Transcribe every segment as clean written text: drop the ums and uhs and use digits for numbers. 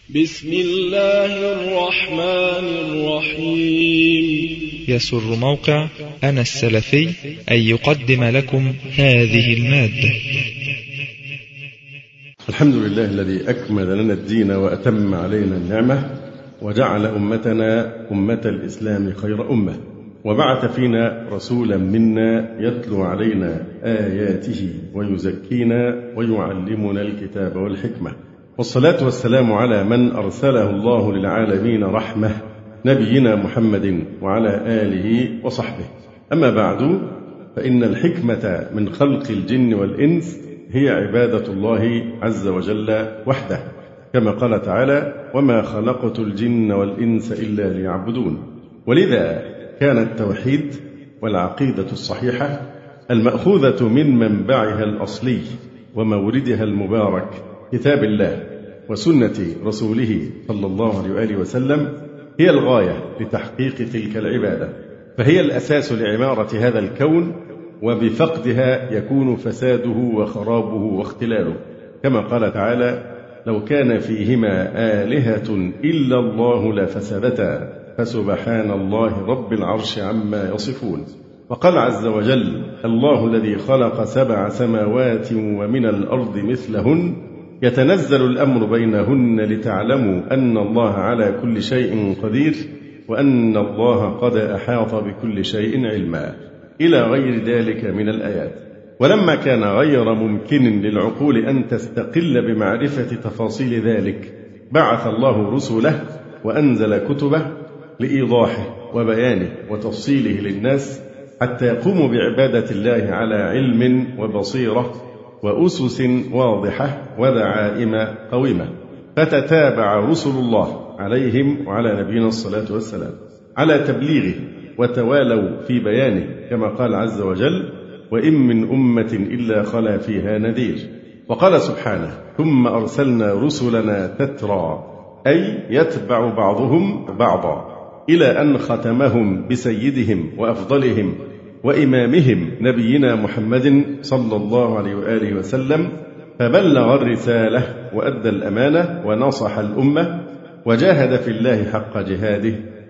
بسم الله الرحمن الرحيم. يسر موقع أنا السلفي أن يقدم لكم هذه المادة. الحمد لله الذي أكمل لنا الدين وأتم علينا النعمة وجعل أمتنا أمة الإسلام خير أمة، وبعث فينا رسولا منا يتلو علينا آياته ويزكينا ويعلمنا الكتاب والحكمة، والصلاة والسلام على من أرسله الله للعالمين رحمة، نبينا محمد وعلى آله وصحبه. أما بعد، فإن الحكمة من خلق الجن والإنس هي عبادة الله عز وجل وحده، كما قال تعالى: وما خلقت الجن والإنس إلا ليعبدون. ولذا كان التوحيد والعقيدة الصحيحة المأخوذة من منبعها الأصلي وموردها المبارك كتاب الله وسنة رسوله صلى الله عليه وآله وسلم هي الغاية لتحقيق تلك العبادة، فهي الأساس لعمارة هذا الكون، وبفقدها يكون فساده وخرابه واختلاله، كما قال تعالى: لو كان فيهما آلهة إلا الله لفسدتا فسبحان الله رب العرش عما يصفون. وقال عز وجل: الله الذي خلق 7 سماوات ومن الأرض مثلهن يتنزل الأمر بينهن لتعلموا أن الله على كل شيء قدير وأن الله قد أحاط بكل شيء علما، إلى غير ذلك من الآيات. ولما كان غير ممكن للعقول أن تستقل بمعرفة تفاصيل ذلك، بعث الله رسله وأنزل كتبه لإيضاحه وبيانه وتفصيله للناس، حتى يقوموا بعبادة الله على علم وبصيرة وأسس واضحة ودعائم قويمة. فتتابع رسل الله عليهم وعلى نبينا الصلاة والسلام على تبليغه، وتوالوا في بيانه، كما قال عز وجل: وإن من أمة إلا خلا فيها نذير. وقال سبحانه: ثم أرسلنا رسلنا تترى، أي يتبع بعضهم بعضا، إلى أن ختمهم بسيدهم وأفضلهم وإمامهم نبينا محمد صلى الله عليه وآله وسلم، فبلغ الرسالة وأدى الأمانة ونصح الأمة وجاهد في الله حق جهاده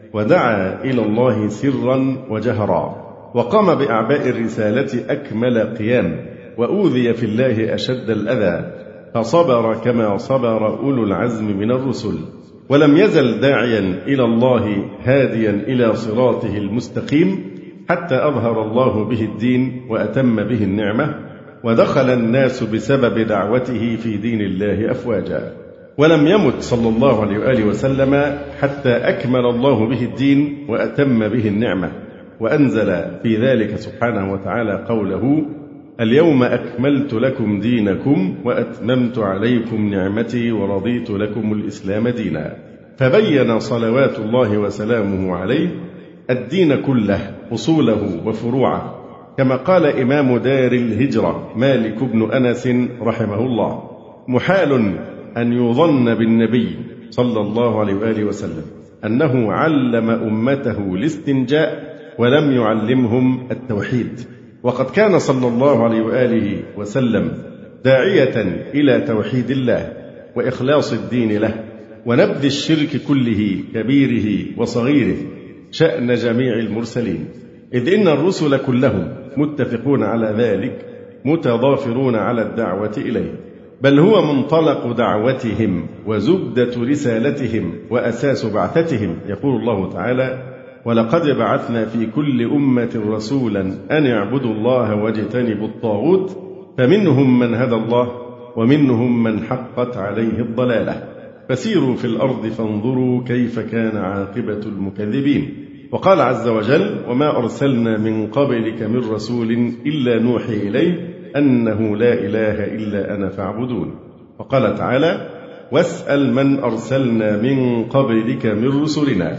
ودعا إلى الله سرا وجهرا، وقام بأعباء الرسالة أكمل قيام، وأوذي في الله أشد الأذى، فصبر كما صبر أولو العزم من الرسل، ولم يزل داعيا إلى الله هاديا إلى صراطه المستقيم، حتى أظهر الله به الدين وأتم به النعمة، ودخل الناس بسبب دعوته في دين الله أفواجا. ولم يمت صلى الله عليه وآله وسلم حتى أكمل الله به الدين وأتم به النعمة، وأنزل في ذلك سبحانه وتعالى قوله: اليوم أكملت لكم دينكم وأتممت عليكم نعمتي ورضيت لكم الإسلام دينا. فبين صلوات الله وسلامه عليه الدين كله، أصوله وفروعه، كما قال إمام دار الهجرة مالك بن أنس رحمه الله: محال أن يظن بالنبي صلى الله عليه وآله وسلم أنه علم أمته الاستنجاء ولم يعلمهم التوحيد. وقد كان صلى الله عليه وآله وسلم داعية إلى توحيد الله وإخلاص الدين له ونبذ الشرك كله كبيره وصغيره، شأن جميع المرسلين، إذ إن الرسل كلهم متفقون على ذلك، متضافرون على الدعوة إليه، بل هو منطلق دعوتهم وزبدة رسالتهم وأساس بعثتهم. يقول الله تعالى: ولقد بعثنا في كل أمة رسولا أن اعبدوا الله واجتنبوا الطاغوت، فمنهم من هدى الله ومنهم من حقت عليه الضلالة، فسيروا في الأرض فانظروا كيف كان عاقبة المكذبين. وقال عز وجل: وما أرسلنا من قبلك من رسول إلا نوحي إليه أنه لا إله إلا أنا فاعبدون. وقال تعالى: واسأل من أرسلنا من قبلك من رسلنا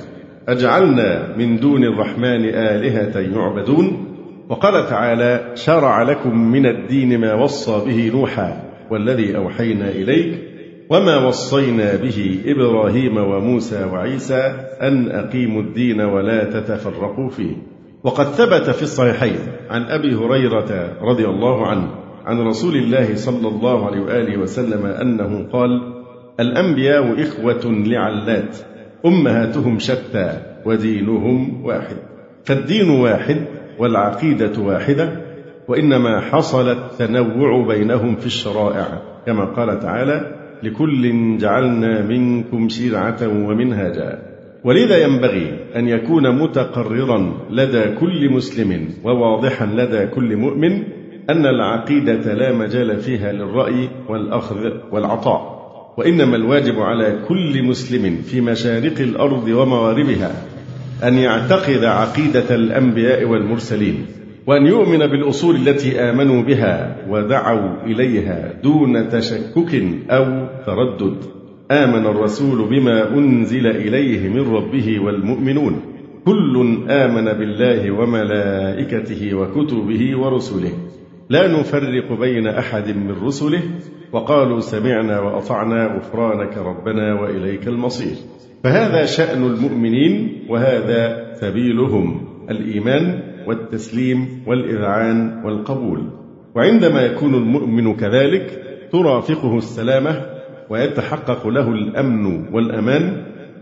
أجعلنا من دون الرحمن آلهة يعبدون. وقال تعالى: شرع لكم من الدين ما وصى به نوحا والذي أوحينا إليك وما وصينا به إبراهيم وموسى وعيسى أن أقيموا الدين ولا تتفرقوا فيه. وقد ثبت في الصحيحين عن أبي هريرة رضي الله عنه عن رسول الله صلى الله عليه وآله وسلم أنه قال: الأنبياء إخوة لعلات أمهاتهم شتى ودينهم واحد. فالدين واحد والعقيدة واحدة، وإنما حصل التنوع بينهم في الشرائع، كما قال تعالى: لكل جعلنا منكم شرعة ومنهاجا. ولذا ينبغي أن يكون متقررا لدى كل مسلم وواضحا لدى كل مؤمن أن العقيدة لا مجال فيها للرأي والأخذ والعطاء، وإنما الواجب على كل مسلم في مشارق الأرض ومغاربها أن يعتقد عقيدة الأنبياء والمرسلين، وأن يؤمن بالأصول التي آمنوا بها ودعوا إليها دون تشكك أو تردد. آمن الرسول بما أنزل إليه من ربه والمؤمنون كل آمن بالله وملائكته وكتبه ورسله لا نفرق بين أحد من رسله وقالوا سمعنا وأطعنا غفرانك ربنا وإليك المصير. فهذا شأن المؤمنين وهذا سبيلهم: الإيمان والتسليم والإذعان والقبول. وعندما يكون المؤمن كذلك ترافقه السلامة ويتحقق له الأمن والأمان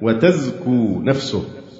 وتزكو نفسه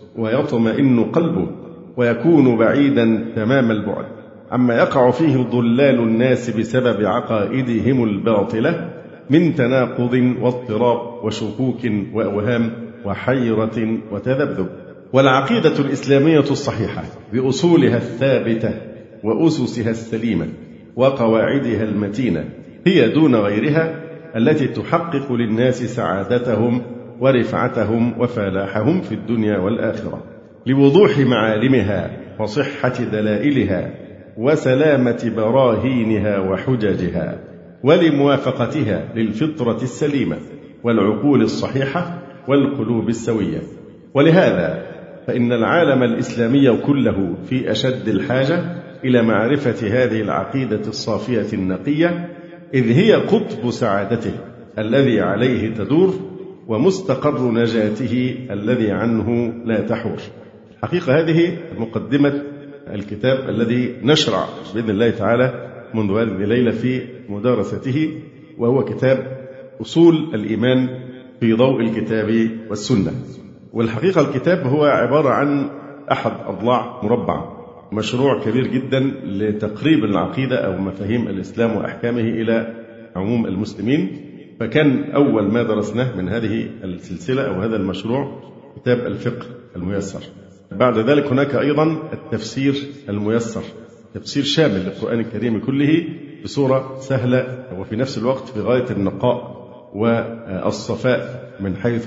ويطمئن قلبه ويكون بعيدا تمام البعد عما يقع فيه ضلال الناس بسبب عقائدهم الباطلة من تناقض واضطراب وشكوك وأوهام وحيرة وتذبذب. والعقيدة الإسلامية الصحيحة بأصولها الثابتة وأسسها السليمة وقواعدها المتينة هي دون غيرها التي تحقق للناس سعادتهم ورفعتهم وفلاحهم في الدنيا والآخرة، لوضوح معالمها وصحة دلائلها وسلامة براهينها وحججها، ولموافقتها للفطرة السليمة والعقول الصحيحة والقلوب السوية. ولهذا فإن العالم الإسلامي كله في أشد الحاجة إلى معرفة هذه العقيدة الصافية النقية، إذ هي قطب سعادته الذي عليه تدور ومستقر نجاته الذي عنه لا تحور. حقيقة هذه مقدمة الكتاب الذي نشرع بإذن الله تعالى منذ هذه الليلة في مدارسته، وهو كتاب أصول الإيمان في ضوء الكتاب والسنة. والحقيقة الكتاب هو عبارة عن أحد أضلاع مربع، مشروع كبير جدا لتقريب العقيدة أو مفاهيم الإسلام وأحكامه إلى عموم المسلمين. فكان أول ما درسناه من هذه السلسلة أو هذا المشروع كتاب الفقه الميسر. بعد ذلك هناك أيضا التفسير الميسر، تفسير شامل للقرآن الكريم كله بصورة سهلة وفي نفس الوقت في غاية النقاء والصفاء من حيث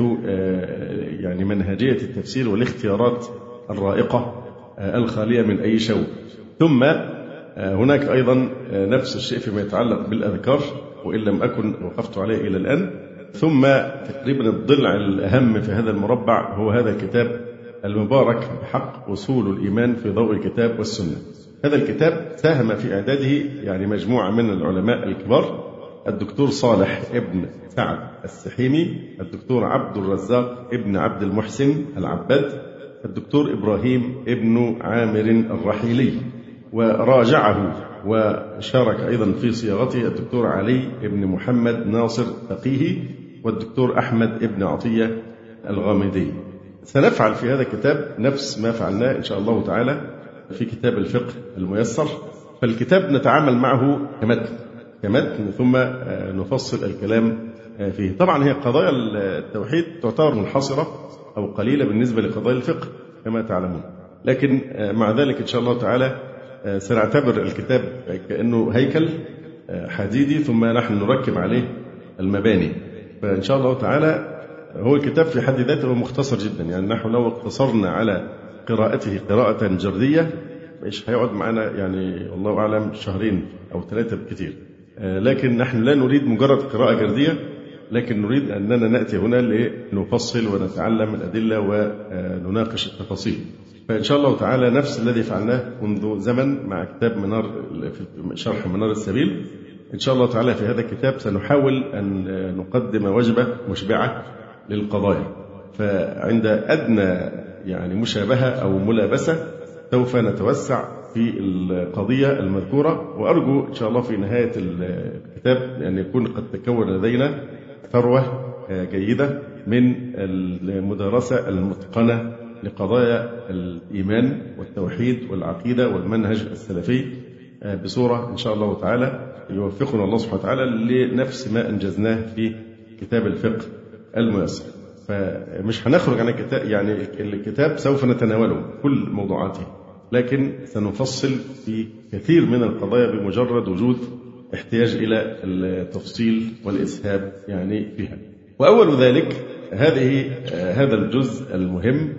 يعني منهجية التفسير والاختيارات الرائقة الخالية من أي شوب. ثم هناك أيضا نفس الشيء فيما يتعلق بالأذكار، وإن لم أكن وقفت عليه إلى الآن. ثم تقريبا الضلع الأهم في هذا المربع هو هذا الكتاب المبارك بحق أصول الإيمان في ضوء الكتاب والسنة. هذا الكتاب ساهم في إعداده يعني مجموعة من العلماء الكبار: الدكتور صالح ابن سعد السحيمي، الدكتور عبد الرزاق ابن عبد المحسن العباد، الدكتور إبراهيم ابن عامر الرحيلي، وراجعه وشارك أيضا في صياغته الدكتور علي ابن محمد ناصر فقيهي والدكتور أحمد ابن عطية الغامدي. سنفعل في هذا الكتاب نفس ما فعلناه إن شاء الله تعالى في كتاب الفقه الميسر. فالكتاب نتعامل معه كمتن ثم نفصل الكلام فيه. طبعا هي قضايا التوحيد تعتبر منحصرة أو قليلة بالنسبة لقضايا الفقه كما تعلمون، لكن مع ذلك إن شاء الله تعالى سنعتبر الكتاب كأنه هيكل حديدي ثم نحن نركب عليه المباني. فإن شاء الله تعالى هو الكتاب في حد ذاته مختصر جدا، يعني نحن لو اقتصرنا على قراءته قراءة جردية مش هيقعد معنا يعني والله أعلم شهرين أو 3 بكثير. لكن نحن لا نريد مجرد قراءة جردية، لكن نريد أننا نأتي هنا لنفصل ونتعلم الأدلة ونناقش التفاصيل. فإن شاء الله تعالى نفس الذي فعلناه منذ زمن مع كتاب شرح منار السبيل، إن شاء الله تعالى في هذا الكتاب سنحاول أن نقدم وجبة مشبعة للقضايا. فعند أدنى يعني مشابهة أو ملابسة سوف نتوسع في القضية المذكورة، وأرجو إن شاء الله في نهاية الكتاب أن يكون قد تكون لدينا ثروة جيدة من المدارسة المتقنة لقضايا الإيمان والتوحيد والعقيدة والمنهج السلفي بصورة إن شاء الله تعالى يوفقنا الله سبحانه وتعالى لنفس ما أنجزناه في كتاب الفقه الميسر. فمش هنخرج عن الكتاب، يعني الكتاب سوف نتناوله كل موضوعاته، لكن سنفصل في كثير من القضايا بمجرد وجود احتياج إلى التفصيل والإسهاب يعني فيها. وأول ذلك هذا الجزء المهم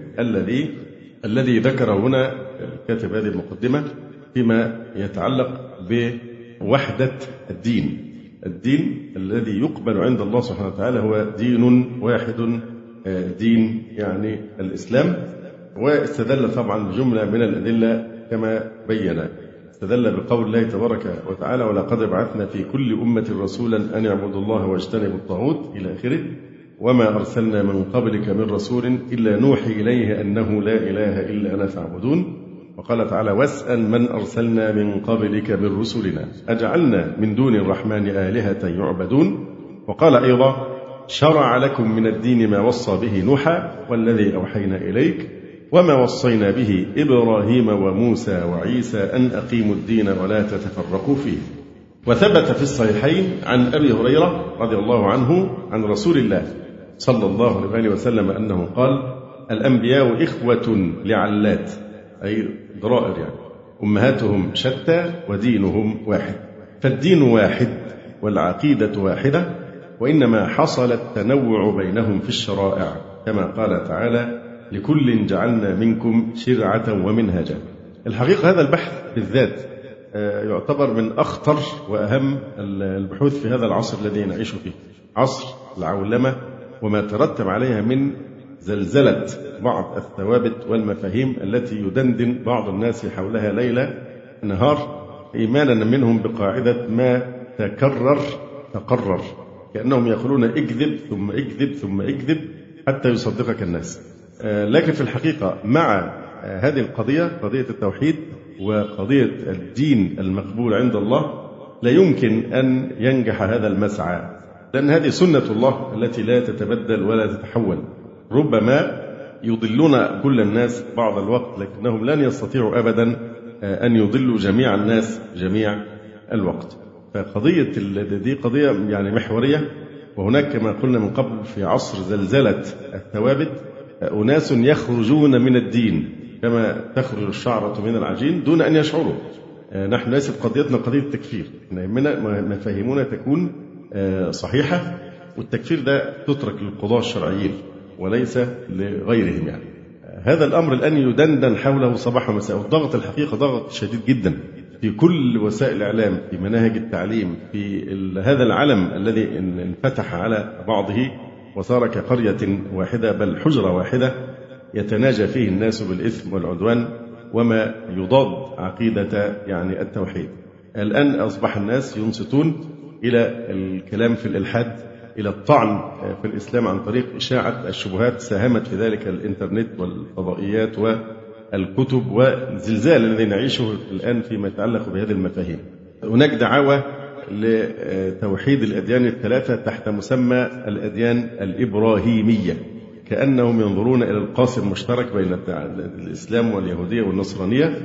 الذي ذكر هنا كاتب هذه المقدمة فيما يتعلق بوحدة الدين. الدين الذي يقبل عند الله سبحانه وتعالى هو دين واحد، دين يعني الإسلام. واستدل طبعا بجملة من الأدلة كما بينا. استدل بقول الله تبارك وتعالى: ولقد بعثنا في كل أمة رسولا أن يعبدوا الله واجتنبوا الطاغوت إلى آخره، وما أرسلنا من قبلك من رسول إلا نوحي إليه أنه لا إله إلا أنا فاعبدون. وقال تعالى: واسأل من أرسلنا من قبلك من رسلنا أجعلنا من دون الرحمن آلهة يعبدون. وقال أيضا: شرع لكم من الدين ما وصى به نوحا والذي أوحينا إليك وما وصينا به إبراهيم وموسى وعيسى أن أقيموا الدين ولا تتفرقوا فيه. وثبت في الصحيحين عن أبي هريرة رضي الله عنه عن رسول الله صلى الله عليه وسلم أنه قال: الأنبياء إخوة لعلات، أي ضرائر يعني، أمهاتهم شتى ودينهم واحد. فالدين واحد والعقيدة واحدة، وإنما حصل التنوع بينهم في الشرائع، كما قال تعالى: لكل جعلنا منكم شرعة ومنهجا. الحقيقة هذا البحث بالذات يعتبر من أخطر وأهم البحوث في هذا العصر الذي نعيش فيه، عصر العولمة وما ترتب عليها من زلزلة بعض الثوابت والمفاهيم التي يدندن بعض الناس حولها ليل نهار، إيمانا منهم بقاعدة ما تكرر تقرر، كأنهم يقولون اكذب ثم اكذب ثم اكذب حتى يصدقك الناس. لكن في الحقيقة مع هذه القضية، قضية التوحيد وقضية الدين المقبول عند الله، لا يمكن أن ينجح هذا المسعى، لأن هذه سنة الله التي لا تتبدل ولا تتحول. ربما يضلون كل الناس بعض الوقت، لكنهم لن يستطيعوا أبدا أن يضلوا جميع الناس جميع الوقت. فقضية دي قضية يعني محورية. وهناك كما قلنا من قبل في عصر زلزلة الثوابت أناس يخرجون من الدين كما تخرج الشعرة من العجين دون أن يشعروا. نحن ليست قضيتنا قضية التكفير، مفاهيمنا تكون صحيحة، والتكفير ده تترك للقضاة الشرعيين وليس لغيرهم. يعني هذا الأمر الآن يدندن حوله صباح ومساء، والضغط الحقيقة ضغط شديد جدا في كل وسائل الإعلام، في مناهج التعليم، في هذا العلم الذي انفتح على بعضه وصار كقرية واحدة بل حجرة واحدة يتناجى فيه الناس بالإثم والعدوان وما يضاد عقيدة يعني التوحيد. الآن أصبح الناس ينصتون إلى الكلام في الإلحاد، إلى الطعن في الإسلام عن طريق إشاعة الشبهات. ساهمت في ذلك الإنترنت والفضائيات والكتب والزلزال الذي نعيشه الآن فيما يتعلق بهذه المفاهيم. هناك دعاوى لتوحيد الأديان الثلاثة تحت مسمى الأديان الإبراهيمية، كأنهم ينظرون إلى القاسم المشترك بين الإسلام واليهودية والنصرانية،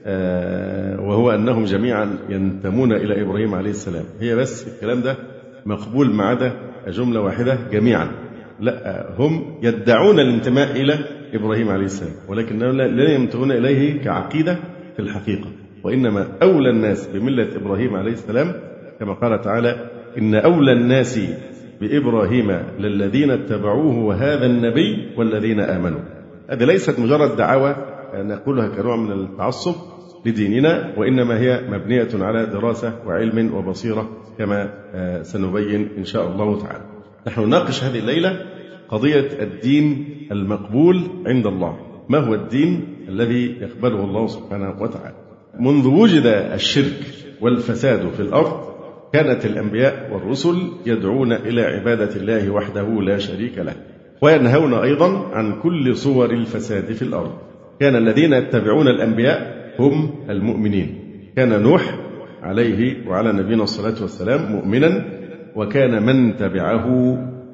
وهو أنهم جميعا ينتمون إلى إبراهيم عليه السلام. هي بس الكلام ده مقبول ما عدا جملة واحدة جميعا. لا، هم يدعون الانتماء إلى إبراهيم عليه السلام، ولكنهم لا ينتمون إليه كعقيدة في الحقيقة، وإنما أولى الناس بملة إبراهيم عليه السلام كما قال تعالى: إن أولى الناس بإبراهيم للذين اتبعوه وهذا النبي والذين آمنوا. هذه ليست مجرد دعاوى نقولها كنوع من التعصب لديننا، وإنما هي مبنية على دراسة وعلم وبصيرة كما سنبين إن شاء الله تعالى. نحن نناقش هذه الليلة قضية الدين المقبول عند الله. ما هو الدين الذي يقبله الله سبحانه وتعالى؟ منذ وجد الشرك والفساد في الأرض كانت الأنبياء والرسل يدعون إلى عبادة الله وحده لا شريك له، وينهون أيضا عن كل صور الفساد في الأرض. كان الذين يتبعون الأنبياء هم المؤمنين. كان نوح عليه وعلى نبينا الصلاة والسلام مؤمنا، وكان من تبعه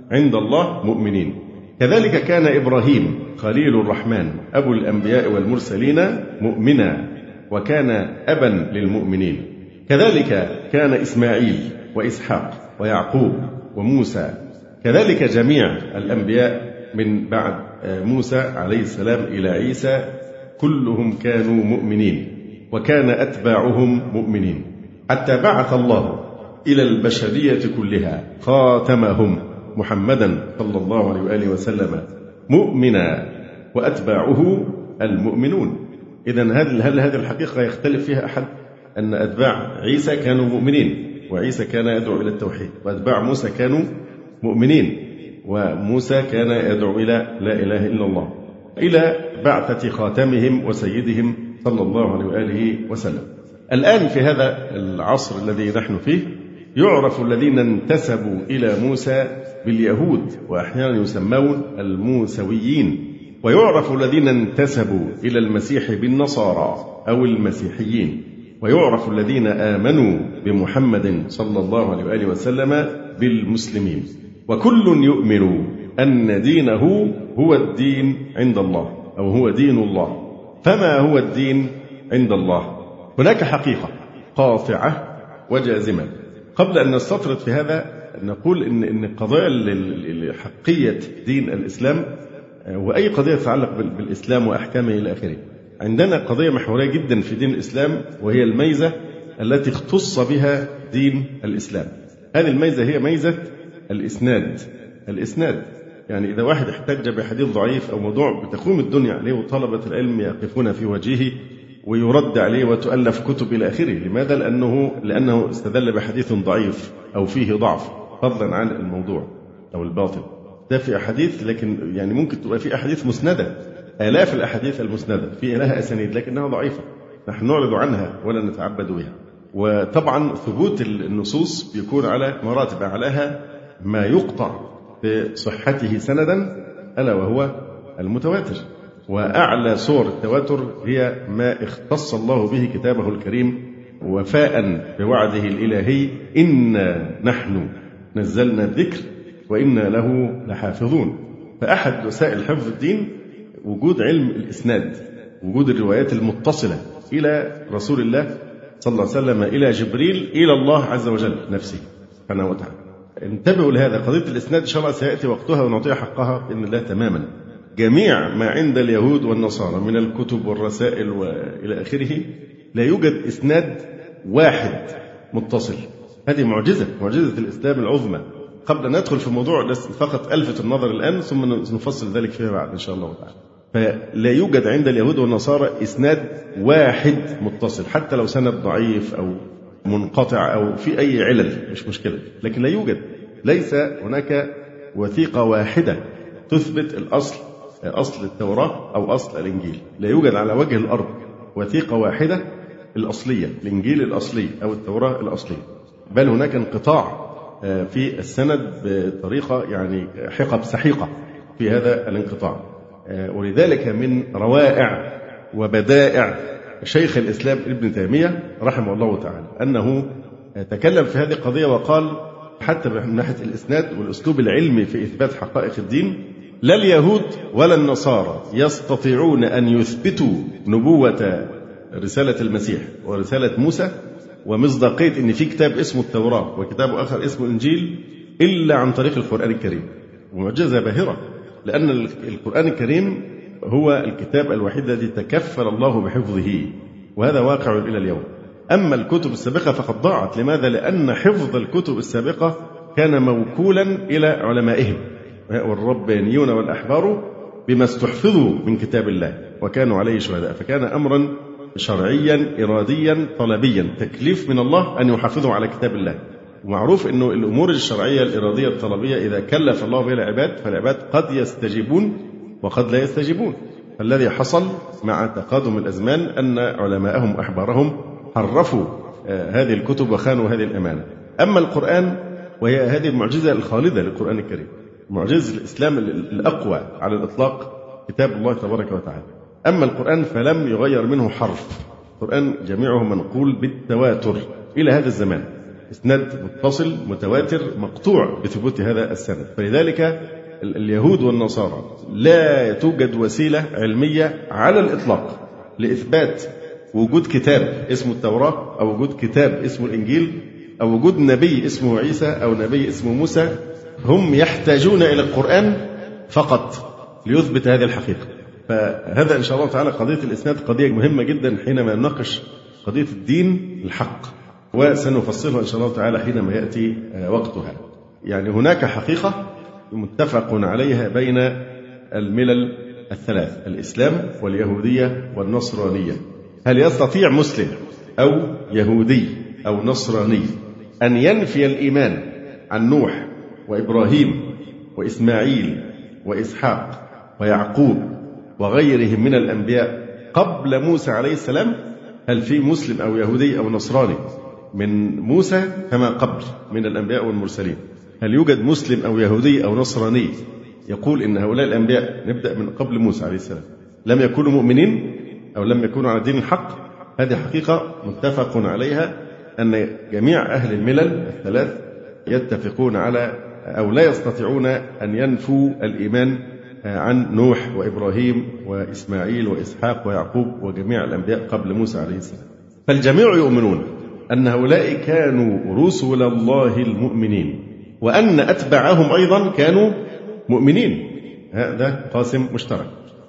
عند الله مؤمنين. كذلك كان إبراهيم خليل الرحمن أبو الأنبياء والمرسلين مؤمنا وكان أبا للمؤمنين. كذلك كان إسماعيل وإسحاق ويعقوب وموسى، كذلك جميع الأنبياء من بعد موسى عليه السلام إلى عيسى كلهم كانوا مؤمنين وكان أتباعهم مؤمنين، حتى بعث الله إلى البشرية كلها خاتمهم محمدا صلى الله عليه وآله وسلم مؤمنا وأتباعه المؤمنون. إذن هل هذه الحقيقة يختلف فيها أحد؟ أن أتباع عيسى كانوا مؤمنين وعيسى كان يدعو إلى التوحيد، وأتباع موسى كانوا مؤمنين وموسى كان يدعو إلى لا إله إلا الله، إلى بعثة خاتمهم وسيدهم صلى الله عليه وآله وسلم. الآن في هذا العصر الذي نحن فيه يعرف الذين انتسبوا إلى موسى باليهود، وأحيانا يسمون الموسويين، ويعرف الذين انتسبوا إلى المسيح بالنصارى أو المسيحيين، ويعرف الذين آمنوا بمحمد صلى الله عليه وآله وسلم بالمسلمين. وكل يؤمن أن دينه هو الدين عند الله أو هو دين الله. فما هو الدين عند الله؟ هناك حقيقة قاطعة وجازمة. قبل أن نستطرد في هذا نقول إن قضايا حقية دين الإسلام وأي قضية تتعلق بالإسلام وأحكامه إلى آخره، عندنا قضية محورية جدا في دين الإسلام، وهي الميزة التي اختص بها دين الإسلام. هذه الميزة هي ميزة الإسناد. يعني إذا واحد احتج بحديث ضعيف أو موضوع بتقوم الدنيا عليه وطلبة العلم يقفون في وجهه ويرد عليه وتؤلف كتب إلى آخره. لماذا؟ لأنه استدل بحديث ضعيف أو فيه ضعف، فضلا عن الموضوع أو الباطل. ده في أحاديث، لكن يعني ممكن تبقى في أحاديث مسندة، آلاف الأحاديث المسندة في لها أسانيد لكنها ضعيفة، نحن نعرض عنها ولا نتعبد بها. وطبعا ثبوت النصوص بيكون على مراتب، أعلاها ما يقطع بصحته سندا ألا وهو المتواتر، وأعلى صور التواتر هي ما اختص الله به كتابه الكريم وفاء بوعده الإلهي: إنا نحن نزلنا الذكر وإنا له لحافظون. فأحد وسائل حفظ الدين وجود علم الإسناد، وجود الروايات المتصلة إلى رسول الله صلى الله عليه وسلم، إلى جبريل، إلى الله عز وجل نفسه سبحانه وتعالى. انتبهوا لهذا، قضية الإسناد إن شاء الله سيأتي وقتها ونعطيها حقها بإذن الله تماما. جميع ما عند اليهود والنصارى من الكتب والرسائل وإلى آخره لا يوجد إسناد واحد متصل. هذه معجزة الإسلام العظمى. قبل أن ندخل في موضوع فقط ألفت النظر الآن ثم نفصل ذلك فيما بعد إن شاء الله تعالى. فلا يوجد عند اليهود والنصارى إسناد واحد متصل، حتى لو سند ضعيف أو منقطع أو في أي علل مش مشكلة، لكن لا يوجد، ليس هناك وثيقة واحدة تثبت أصل التوراة أو أصل الإنجيل. لا يوجد على وجه الأرض وثيقة واحدة الأصلية، الإنجيل الأصلي أو التوراة الأصلية، بل هناك انقطاع في السند بطريقة يعني حقب سحيقة في هذا الانقطاع. ولذلك من روائع وبدائع شيخ الإسلام ابن تيمية رحمه الله تعالى أنه تكلم في هذه القضية وقال حتى من ناحية الإسناد والأسلوب العلمي في إثبات حقائق الدين: لا اليهود ولا النصارى يستطيعون أن يثبتوا نبوة رسالة المسيح ورسالة موسى ومصداقية أن في كتاب اسمه التوراة وكتاب آخر اسمه الإنجيل إلا عن طريق القرآن الكريم. ومعجزة باهرة، لأن القرآن الكريم هو الكتاب الوحيد الذي تكفل الله بحفظه، وهذا واقع إلى اليوم. أما الكتب السابقة فقد ضاعت. لماذا؟ لأن حفظ الكتب السابقة كان موكولا إلى علمائهم والربانيون والأحبار بما استحفظوا من كتاب الله وكانوا عليه شهداء، فكان أمرا شرعيا إراديا طلبيا، تكليف من الله أن يحافظوا على كتاب الله. ومعروف أنه الأمور الشرعية الإرادية الطلبية إذا كلف الله بها العباد فالعباد قد يستجيبون وقد لا يستجيبون. فالذي حصل مع تقادم الأزمان أن علماءهم وأحبارهم حرفوا هذه الكتب وخانوا هذه الأمانة. أما القرآن وهي هذه المعجزة الخالدة للقرآن الكريم، معجزة الإسلام الأقوى على الإطلاق كتاب الله تبارك وتعالى. أما القرآن فلم يغير منه حرف، القرآن جميعه منقول بالتواتر إلى هذا الزمان. إسناد متصل متواتر مقطوع بثبوت هذا السند. فلذلك اليهود والنصارى لا توجد وسيلة علمية على الإطلاق لإثبات وجود كتاب اسمه التوراة أو وجود كتاب اسمه الإنجيل أو وجود نبي اسمه عيسى أو نبي اسمه موسى. هم يحتاجون إلى القرآن فقط ليثبت هذه الحقيقة. فهذا إن شاء الله تعالى قضية الإسناد قضية مهمة جدا حينما نناقش قضية الدين الحق، وسنفصلها إن شاء الله تعالى حينما يأتي وقتها. يعني هناك حقيقة متفق عليها بين الملل الثلاث، الإسلام واليهودية والنصرانية. هل يستطيع مسلم أو يهودي أو نصراني أن ينفي الإيمان عن نوح وإبراهيم وإسماعيل وإسحاق ويعقوب وغيرهم من الأنبياء قبل موسى عليه السلام؟ هل في مسلم أو يهودي أو نصراني من موسى كما قبل من الأنبياء والمرسلين؟ هل يوجد مسلم أو يهودي أو نصراني يقول إن هؤلاء الأنبياء نبدأ من قبل موسى عليه السلام لم يكونوا مؤمنين أو لم يكونوا على دين الحق؟ هذه حقيقة متفق عليها أن جميع أهل الملل الثلاث يتفقون على أو لا يستطيعون أن ينفوا الإيمان عن نوح وإبراهيم وإسماعيل وإسحاق ويعقوب وجميع الأنبياء قبل موسى عليه السلام. فالجميع يؤمنون أن هؤلاء كانوا رسل الله المؤمنين، وأن أتباعهم أيضا كانوا مؤمنين، هذا قاسم مشترك،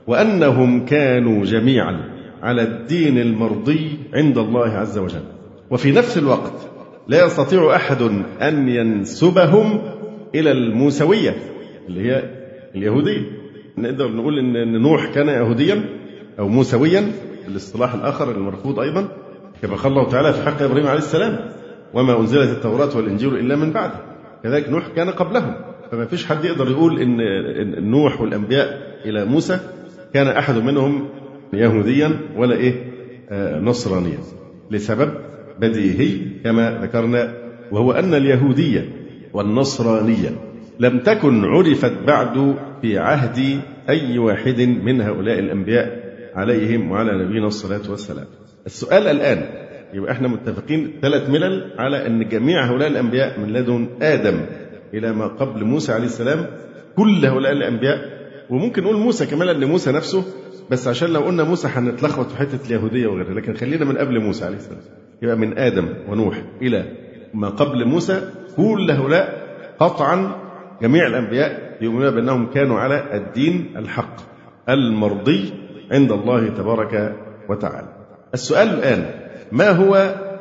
وأنهم كانوا جميعا على الدين المرضي عند الله عز وجل. وفي نفس الوقت لا يستطيع أحد أن ينسبهم إلى الموسوية اللي هي اليهودية. نقدر نقول إن نوح كان يهوديا أو موسويا بالاصطلاح الآخر المرفوض أيضا، كما قال الله تعالى في حق إبراهيم عليه السلام: وما أنزلت التوراة والإنجيل إلا من بعده. كذلك نوح كان قبلهم، فما فيش حد يقدر يقول إن نوح والأنبياء إلى موسى كان أحد منهم يهوديا ولا نصرانيا، لسبب بديهي كما ذكرنا، وهو أن اليهودية والنصرانية لم تكن عرفت بعد في عهد أي واحد من هؤلاء الأنبياء عليهم وعلى نبينا الصلاة والسلام. السؤال الآن، يبقى احنا متفقين 3 ملل على أن جميع هؤلاء الأنبياء من لدن آدم إلى ما قبل موسى عليه السلام كل هؤلاء الأنبياء، وممكن نقول موسى كمان لأن موسى نفسه، بس عشان لو قلنا موسى هنتلخبط في حتة اليهودية وغيرها، لكن خلينا من قبل موسى عليه السلام. يبقى من آدم ونوح إلى ما قبل موسى كل هؤلاء قطعا جميع الأنبياء يؤمنون بأنهم كانوا على الدين الحق المرضي عند الله تبارك وتعالى. السؤال الآن: ما هو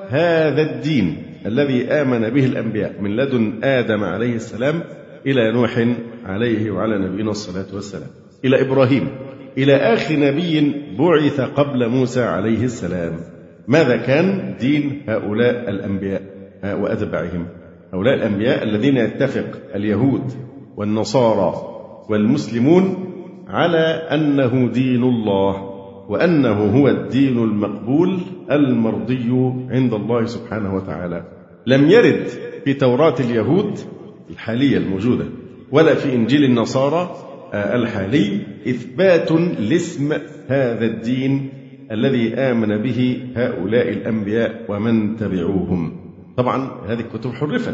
هذا الدين الذي آمن به الأنبياء من لدن آدم عليه السلام إلى نوح عليه وعلى نبينا الصلاة والسلام إلى إبراهيم إلى آخر نبي بعث قبل موسى عليه السلام؟ ماذا كان دين هؤلاء الأنبياء وأتباعهم؟ هؤلاء الأنبياء الذين يتفق اليهود والنصارى والمسلمون على أنه دين الله وأنه هو الدين المقبول المرضي عند الله سبحانه وتعالى. لم يرد في توراة اليهود الحالية الموجودة ولا في إنجيل النصارى الحالي إثبات لاسم هذا الدين الذي آمن به هؤلاء الأنبياء ومن تبعوهم. طبعا هذه الكتب حرفت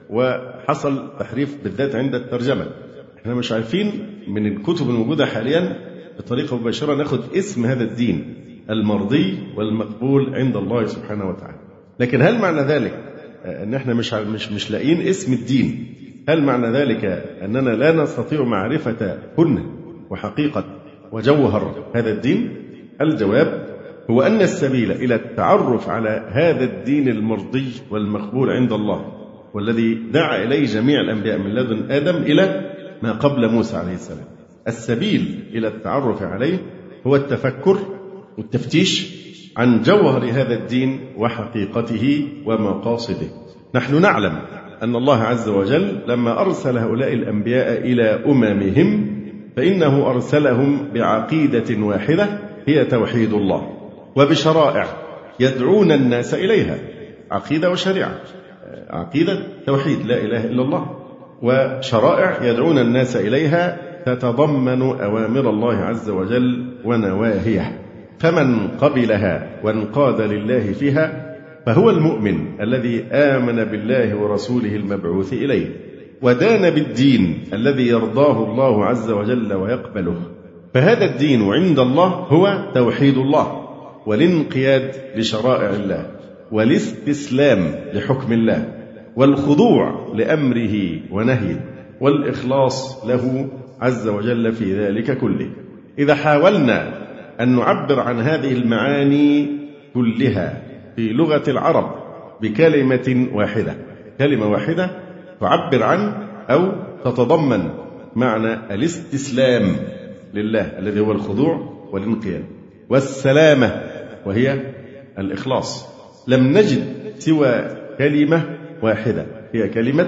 وحصل تحريف بالذات عند الترجمة. احنا مش عارفين من الكتب الموجودة حاليا بطريقة مباشرة ناخد اسم هذا الدين المرضي والمقبول عند الله سبحانه وتعالى. لكن هل معنى ذلك ان احنا مش لاقيين اسم الدين؟ هل معنى ذلك اننا لا نستطيع معرفة كنه وحقيقة وجوهر هذا الدين؟ الجواب هو أن السبيل إلى التعرف على هذا الدين المرضي والمقبول عند الله والذي دعا إليه جميع الأنبياء من لدن آدم إلى ما قبل موسى عليه السلام، السبيل إلى التعرف عليه هو التفكر والتفتيش عن جوهر هذا الدين وحقيقته ومقاصده. نحن نعلم أن الله عز وجل لما أرسل هؤلاء الأنبياء إلى أممهم فإنه أرسلهم بعقيدة واحدة هي توحيد الله، وبشرائع يدعون الناس إليها، عقيدة وشريعة، عقيدة توحيد لا إله إلا الله، وشرائع يدعون الناس إليها تتضمن أوامر الله عز وجل ونواهيه. فمن قبلها وانقاد لله فيها فهو المؤمن الذي آمن بالله ورسوله المبعوث إليه ودان بالدين الذي يرضاه الله عز وجل ويقبله. فهذا الدين عند الله هو توحيد الله والانقياد لشرائع الله والاستسلام لحكم الله والخضوع لأمره ونهيه والإخلاص له عز وجل في ذلك كله. إذا حاولنا أن نعبر عن هذه المعاني كلها في لغة العرب بكلمة واحدة، كلمة واحدة تعبر عن أو تتضمن معنى الاستسلام لله الذي هو الخضوع والانقياد، والسلامة وهي الإخلاص، لم نجد سوى كلمة واحدة هي كلمة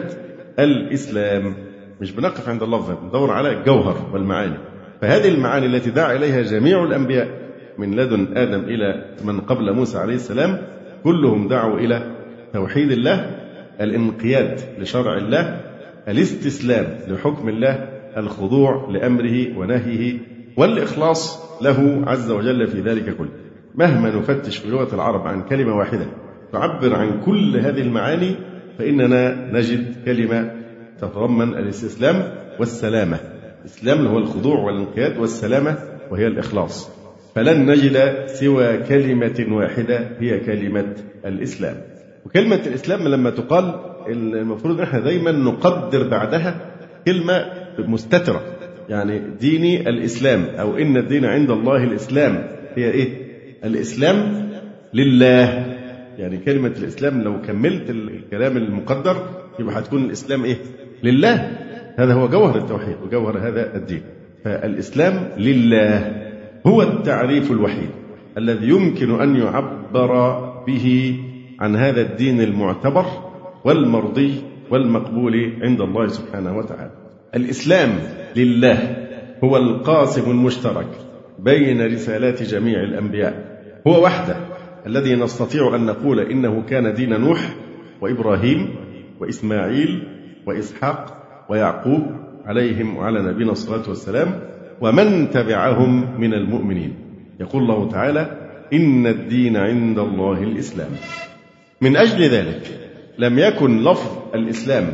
الإسلام. مش بنقف عند اللفظ، ندور على الجوهر والمعاني. فهذه المعاني التي دعا إليها جميع الأنبياء من لدن آدم إلى من قبل موسى عليه السلام كلهم دعوا إلى توحيد الله، الانقياد لشرع الله، الاستسلام لحكم الله، الخضوع لأمره ونهيه، والإخلاص له عز وجل في ذلك كله. مهما نفتش في لغة العرب عن كلمة واحدة تعبر عن كل هذه المعاني فإننا نجد كلمة تتضمن الاستسلام والسلامة. الإسلام هو الخضوع والانقياد، والسلامة وهي الإخلاص. فلن نجد سوى كلمة واحدة هي كلمة الإسلام. وكلمة الإسلام لما تقال المفروض نحن دايما نقدر بعدها كلمة مستترة، يعني ديني الإسلام أو إن الدين عند الله الإسلام. هي إيه؟ الإسلام لله. يعني كلمة الإسلام لو كملت الكلام المقدر يبقى هتكون الإسلام إيه؟ لله. هذا هو جوهر التوحيد وجوهر هذا الدين. فالإسلام لله هو التعريف الوحيد الذي يمكن أن يعبر به عن هذا الدين المعتبر والمرضي والمقبول عند الله سبحانه وتعالى. الإسلام لله هو القاسم المشترك بين رسالات جميع الأنبياء، هو وحده الذي نستطيع أن نقول إنه كان دين نوح وإبراهيم وإسماعيل وإسحاق ويعقوب عليهم وعلى نبينا الصلاة والسلام ومن تبعهم من المؤمنين. يقول الله تعالى: إن الدين عند الله الإسلام. من أجل ذلك لم يكن لفظ الإسلام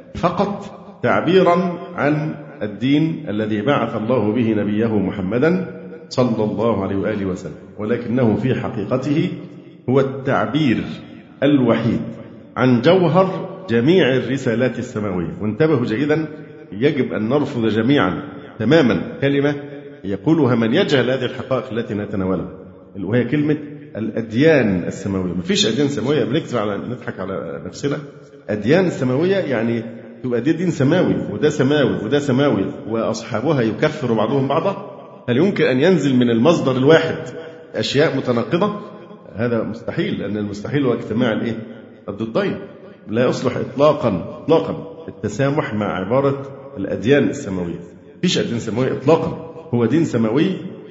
فقط تعبيرا عن الدين الذي بعث الله به نبيه محمدا صلى الله عليه وآله وسلم، ولكنه في حقيقته هو التعبير الوحيد عن جوهر جميع الرسالات السماوية. وانتبهوا جيدا، يجب أن نرفض جميعا تماما كلمة يقولها من يجهل هذه الحقائق التي نتناولها، وهي كلمة الأديان السماوية. ما فيش أديان سماوية، بنكذب على نضحك على نفسنا. أديان سماوية يعني تبقى دي دين سماوي وده سماوي وده سماوي وأصحابها يكفر بعضهم بعضا. هل يمكن أن ينزل من المصدر الواحد أشياء متناقضة؟ هذا مستحيل، لأن المستحيل هو اجتماع الضدين. لا يصلح إطلاقا التسامح مع عبارة الأديان السماوية. فيش أديان سماوية إطلاقا، هو دين سماوي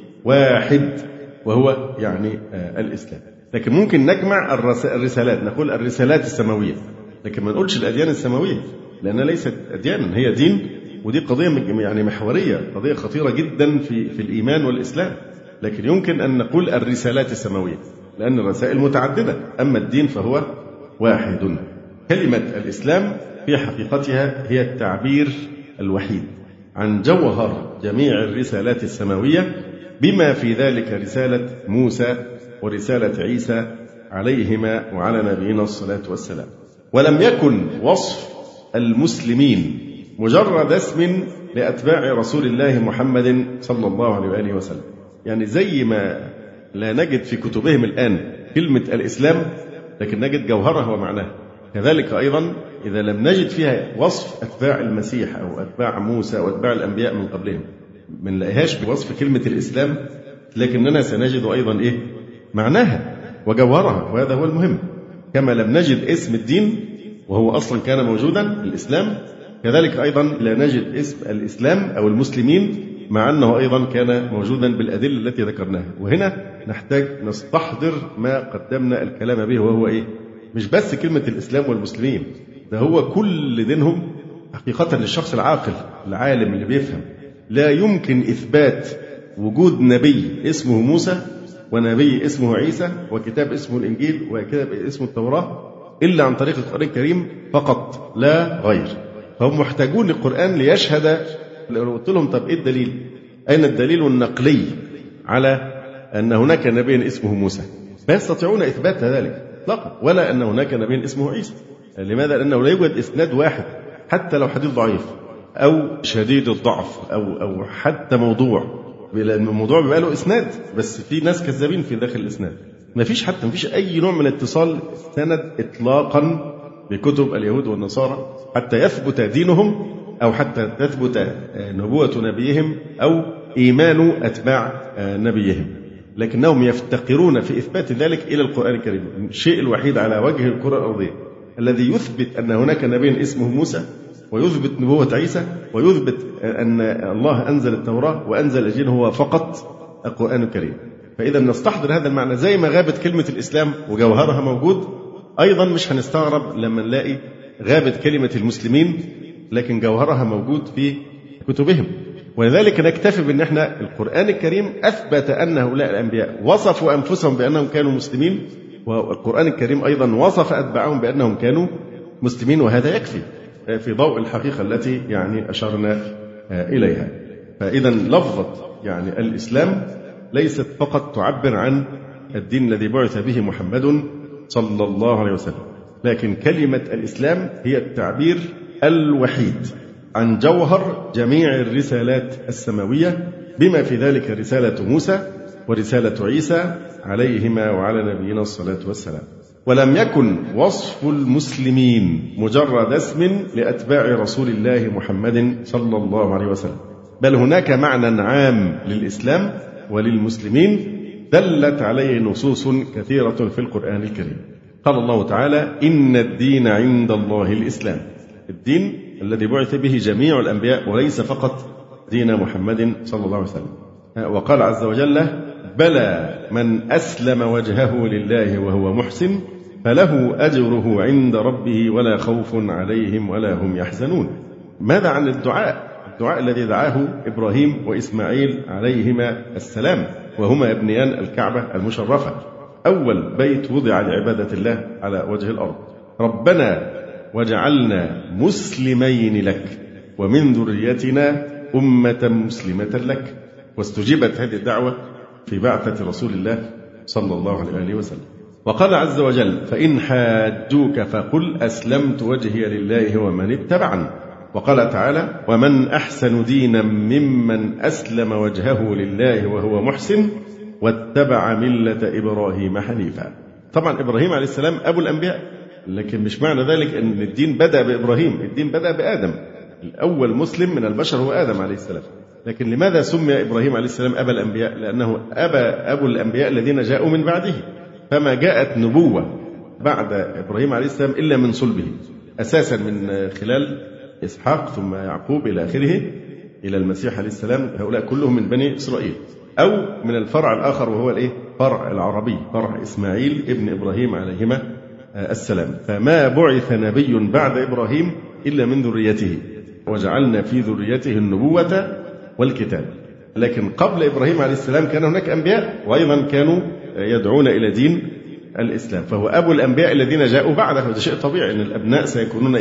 واحد وهو يعني الإسلام. لكن ممكن نجمع الرسالات، نقول الرسالات السماوية، لكن ما نقولش الأديان السماوية لأنها ليست أديانا، هي دين. ودي قضية يعني محورية، قضية خطيرة جدا في الإيمان والإسلام. لكن يمكن أن نقول الرسالات السماوية لأن الرسائل متعددة، أما الدين فهو واحد. كلمة الإسلام في حقيقتها هي التعبير الوحيد عن جوهر جميع الرسالات السماوية، بما في ذلك رسالة موسى ورسالة عيسى عليهما وعلى نبينا الصلاة والسلام. ولم يكن وصف المسلمين مجرد اسم لأتباع رسول الله محمد صلى الله عليه وآله وسلم. يعني زي ما لا نجد في كتبهم الآن كلمة الإسلام لكن نجد جوهرها ومعناها، كذلك أيضا إذا لم نجد فيها وصف أتباع المسيح أو أتباع موسى وأتباع الأنبياء من قبلهم، من لقيهاش بوصف كلمة الإسلام، لكننا سنجد أيضا إيه؟ معناها وجوهرها، وهذا هو المهم. كما لم نجد اسم الدين وهو أصلا كان موجودا الإسلام، كذلك أيضا لا نجد اسم الإسلام أو المسلمين مع أنه أيضا كان موجودا بالأدلة التي ذكرناها. وهنا نحتاج نستحضر ما قدمنا الكلام به، وهو إيه؟ مش بس كلمة الإسلام والمسلمين، ده هو كل دينهم حقيقة. للشخص العاقل العالم اللي بيفهم لا يمكن إثبات وجود نبي اسمه موسى ونبي اسمه عيسى وكتاب اسمه الإنجيل وكتاب اسمه التوراة إلا عن طريق القرآن الكريم فقط لا غير. فهم محتاجون للقرآن ليشهد. لو قلت لهم طب إيه الدليل؟ أين الدليل النقلي على أن هناك نبي اسمه موسى؟ لا يستطيعون إثبات ذلك إطلاقا، ولا أن هناك نبي اسمه عيسى. لماذا؟ لأنه لا يوجد إسناد واحد، حتى لو حديث ضعيف أو شديد الضعف أو حتى موضوع. الموضوع بيبقى له إسناد، بس في ناس كذابين في داخل الإسناد. ما فيش أي نوع من اتصال سند إطلاقا بكتب اليهود والنصارى حتى يثبت دينهم أو حتى تثبت نبوة نبيهم أو إيمان أتباع نبيهم. لكنهم يفتقرون في إثبات ذلك إلى القرآن الكريم. الشيء الوحيد على وجه الكرة الأرضية الذي يثبت أن هناك نبي اسمه موسى، ويثبت نبوة عيسى، ويثبت أن الله أنزل التوراة وأنزل الإنجيل هو فقط القرآن الكريم. فإذا نستحضر هذا المعنى. زي ما غابت كلمة الإسلام وجوهرها موجود، أيضا مش هنستغرب لما نلاقي غابت كلمة المسلمين لكن جوهرها موجود في كتبهم. ولذلك نكتفي بأن احنا القرآن الكريم أثبت أن هؤلاء الأنبياء وصفوا أنفسهم بأنهم كانوا مسلمين، والقرآن الكريم أيضا وصف أتباعهم بأنهم كانوا مسلمين، وهذا يكفي في ضوء الحقيقة التي أشرنا إليها. فإذا لفظة الإسلام ليست فقط تعبر عن الدين الذي بعث به محمد صلى الله عليه وسلم، لكن كلمة الإسلام هي التعبير الوحيد عن جوهر جميع الرسالات السماوية، بما في ذلك رسالة موسى ورسالة عيسى عليهما وعلى نبينا الصلاة والسلام. ولم يكن وصف المسلمين مجرد اسم لأتباع رسول الله محمد صلى الله عليه وسلم، بل هناك معنى عام للإسلام وللمسلمين دلت عليه نصوص كثيرة في القرآن الكريم. قال الله تعالى: إن الدين عند الله الإسلام. الدين الذي بعث به جميع الأنبياء وليس فقط دين محمد صلى الله عليه وسلم. وقال عز وجل: بلى من أسلم وجهه لله وهو محسن فله أجره عند ربه ولا خوف عليهم ولا هم يحزنون. ماذا عن الدعاء الذي دعاه إبراهيم وإسماعيل عليهما السلام، وهما ابنيان الكعبة المشرفة، أول بيت وضع لعبادة الله على وجه الأرض. ربنا وجعلنا مسلمين لك ومن ذريتنا أمة مسلمة لك. واستجيبت هذه الدعوة في بعثة رسول الله صلى الله عليه وسلم. وقال عز وجل: فإن حاجوك فقل أسلمت وجهي لله ومن اتبعني. وقال تعالى: ومن أحسن دينا ممن أسلم وجهه لله وهو محسن واتبع ملة إبراهيم حنيفا. طبعا إبراهيم عليه السلام أبو الأنبياء، لكن مش معنى ذلك أن الدين بدأ بإبراهيم. الدين بدأ بآدم. الأول مسلم من البشر هو آدم عليه السلام. لكن لماذا سمي إبراهيم عليه السلام أبا الأنبياء؟ لأنه أبو الأنبياء الذين جاءوا من بعده. فما جاءت نبوة بعد إبراهيم عليه السلام إلا من صلبه، أساسا من خلال إسحاق ثم يعقوب إلى آخره إلى المسيح عليه السلام. هؤلاء كلهم من بني إسرائيل، أو من الفرع الآخر وهو فرع العربي، فرع إسماعيل ابن إبراهيم عليهما السلام. فما بعث نبي بعد إبراهيم إلا من ذريته، وجعلنا في ذريته النبوة والكتاب. لكن قبل إبراهيم عليه السلام كان هناك أنبياء، وأيضا كانوا يدعون إلى دين الإسلام. فهو أبو الأنبياء الذين جاءوا بعده، وده شيء طبيعي أن الأبناء سيكونون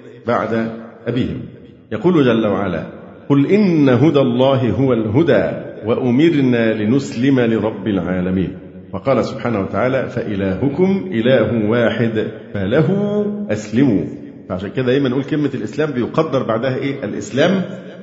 بعد أبيهم. يقول جل وعلا: قل إن هدى الله هو الهدى وأمرنا لنسلم لرب العالمين. وقال سبحانه وتعالى: فإلهكم إله واحد فله أسلموا. فعشان كده دايما نقول كلمة الإسلام بيقدر بعدها الإسلام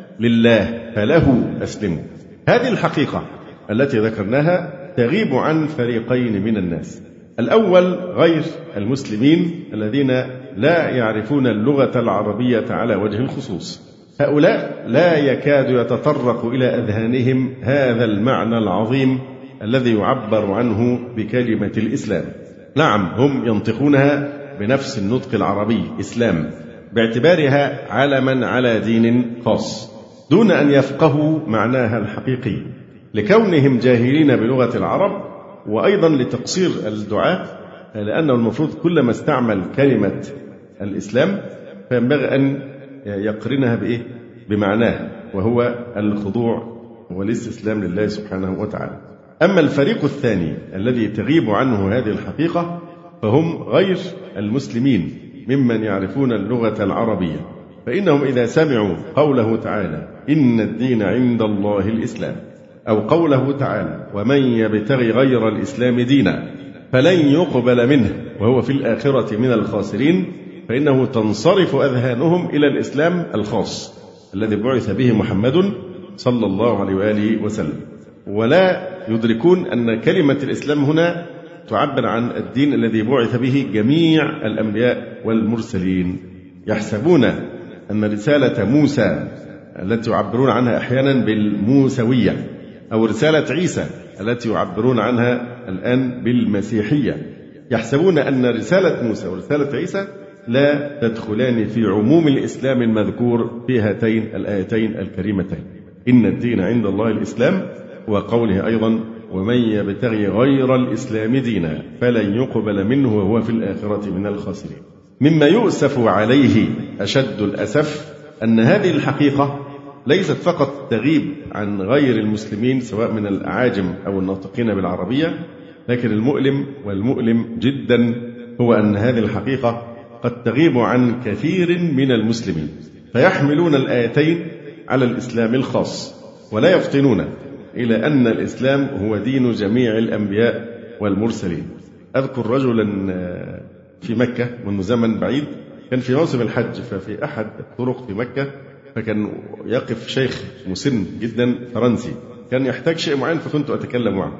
لله، فله أسلموا. هذه الحقيقة التي ذكرناها تغيب عن فريقين من الناس. الأول غير المسلمين الذين لا يعرفون اللغة العربية على وجه الخصوص. هؤلاء لا يكاد يتطرق إلى أذهانهم هذا المعنى العظيم الذي يعبر عنه بكلمة الإسلام. نعم، هم ينطقونها بنفس النطق العربي إسلام، باعتبارها علما على دين خاص، دون أن يفقهوا معناها الحقيقي، لكونهم جاهلين بلغة العرب، وأيضا لتقصير الدعاة، لأنه المفروض كلما استعمل كلمة الإسلام فينبغي أن يقرنها بمعناه، وهو الخضوع والاستسلام لله سبحانه وتعالى. أما الفريق الثاني الذي تغيب عنه هذه الحقيقة فهم غير المسلمين ممن يعرفون اللغة العربية، فإنهم إذا سمعوا قوله تعالى إن الدين عند الله الإسلام، أو قوله تعالى ومن يبتغي غير الإسلام دينا فلن يقبل منه وهو في الآخرة من الخاسرين، فإنه تنصرف أذهانهم إلى الإسلام الخاص الذي بعث به محمد صلى الله عليه وآله وسلم، ولا يدركون أن كلمة الإسلام هنا تعبر عن الدين الذي بعث به جميع الأنبياء والمرسلين. يحسبون أن رسالة موسى التي يعبرون عنها أحيانا بالموسوية، أو رسالة عيسى التي يعبرون عنها الآن بالمسيحية، يحسبون أن رسالة موسى ورسالة عيسى لا تدخلان في عموم الإسلام المذكور في هاتين الآيتين الكريمتين إن الدين عند الله الإسلام، وقوله أيضا ومن يبتغي غير الإسلام دينا فلن يقبل منه وهو في الآخرة من الخاسرين. مما يؤسف عليه أشد الأسف أن هذه الحقيقة ليست فقط تغيب عن غير المسلمين سواء من الأعاجم أو الناطقين بالعربية، لكن المؤلم جدا هو أن هذه الحقيقة قد تغيب عن كثير من المسلمين، فيحملون الآيتين على الإسلام الخاص ولا يفطنون إلى أن الإسلام هو دين جميع الأنبياء والمرسلين. أذكر رجلا في مكة منذ زمن بعيد كان في موسم الحج، ففي أحد الطرق في مكة فكان يقف شيخ مسن جدا فرنسي كان يحتاج شيء معين فكنت أتكلم معه،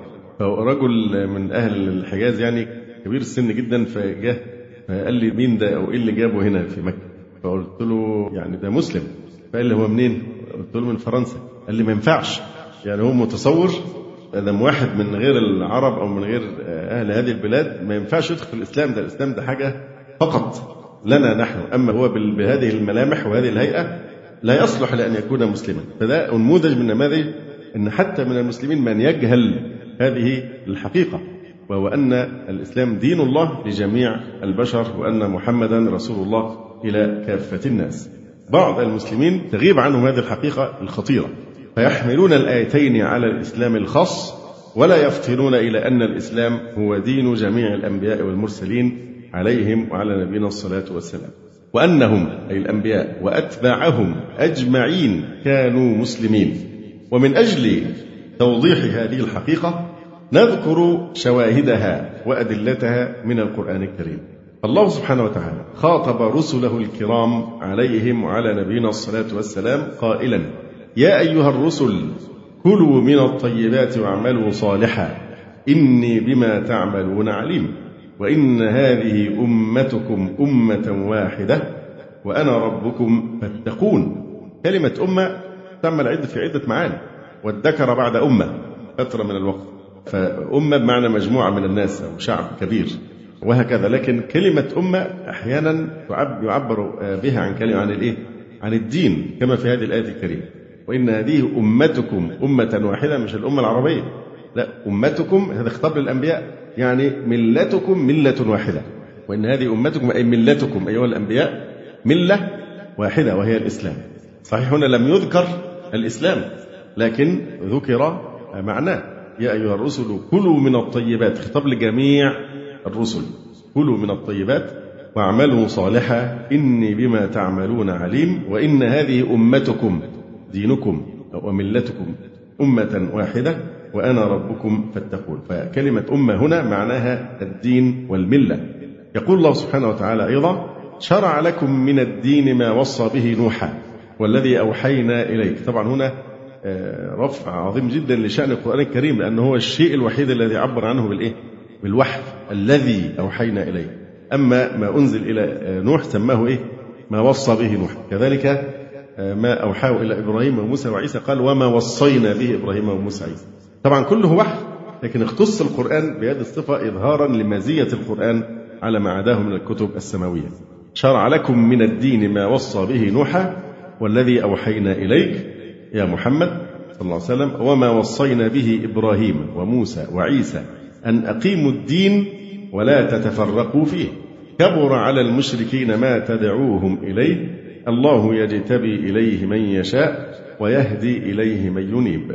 فرجل من أهل الحجاز يعني كبير السن جدا فجاه قال لي مين ده أو إيه اللي جابه هنا في مكة؟ فقلت له يعني ده مسلم. فقال لي هو منين؟ قلت له من فرنسا. قال لي ما ينفعش، يعني هو متصور أن واحد من غير العرب أو من غير أهل هذه البلاد ما ينفعش يدخل في الإسلام، ده الإسلام ده حاجة فقط لنا نحن، أما هو بهذه الملامح وهذه الهيئة لا يصلح لأن يكون مسلما. فده نموذج من نماذج أن حتى من المسلمين من يجهل هذه الحقيقة، وهو أن الإسلام دين الله لجميع البشر وأن محمدا رسول الله إلى كافة الناس. بعض المسلمين تغيب عنهم هذه الحقيقة الخطيرة، فيحملون الآيتين على الإسلام الخاص ولا يفطنون إلى أن الإسلام هو دين جميع الأنبياء والمرسلين عليهم وعلى نبينا الصلاة والسلام، وأنهم أي الأنبياء وأتباعهم أجمعين كانوا مسلمين. ومن أجل توضيح هذه الحقيقة نذكر شواهدها وأدلتها من القرآن الكريم. الله سبحانه وتعالى خاطب رسله الكرام عليهم وعلى نبينا الصلاة والسلام قائلا يا أيها الرسل كلوا من الطيبات واعملوا صالحا إني بما تعملون عليم وإن هذه أمتكم أمة واحدة وأنا ربكم فاتقون. كلمة أمة تعمل في عدة معاني، والذكر بعد أمة فترة من الوقت، فأمة بمعنى مجموعة من الناس أو شعب كبير وهكذا، لكن كلمة أمة أحيانا يعبر بها عن كلمة عن الدين كما في هذه الآية الكريمة وإن هذه أمتكم أمة واحدة، مش الأمة العربية، لا أمتكم هذا خطاب للأنبياء، يعني ملتكم ملة واحدة، وإن هذه أمتكم أي ملتكم أيها الأنبياء ملة واحدة وهي الإسلام. صحيح هنا لم يذكر الإسلام لكن ذكر معناه يا أيها الرسل كلوا من الطيبات، خطاب لجميع الرسل، كلوا من الطيبات واعملوا صالحا إني بما تعملون عليم وإن هذه أمتكم دينكم وملتكم أمة واحدة وأنا ربكم فاتقون. فكلمة أمة هنا معناها الدين والملة. يقول الله سبحانه وتعالى أيضا شرع لكم من الدين ما وصى به نوحا والذي أوحينا إليك. طبعا هنا رفع عظيم جدا لشأن القرآن الكريم، لأنه هو الشيء الوحيد الذي عبر عنه بالوحي الذي أوحينا إليه. أما ما أنزل إلى نوح سماه ما وصى به نوح، كذلك ما أوحاه إلى إبراهيم وموسى وعيسى قال وما وصينا به إبراهيم وموسى وعيسى. طبعا كله وحي، لكن اختص القرآن بهذه الصفة إظهارا لمزية القرآن على ما عداه من الكتب السماوية. شرع لكم من الدين ما وصى به نوحا والذي أوحينا إليك يا محمد صلى الله عليه وسلم وما وصينا به إبراهيم وموسى وعيسى أن أقيموا الدين ولا تتفرقوا فيه كبر على المشركين ما تدعوهم إليه الله يجتبي إليه من يشاء ويهدي إليه من ينيب.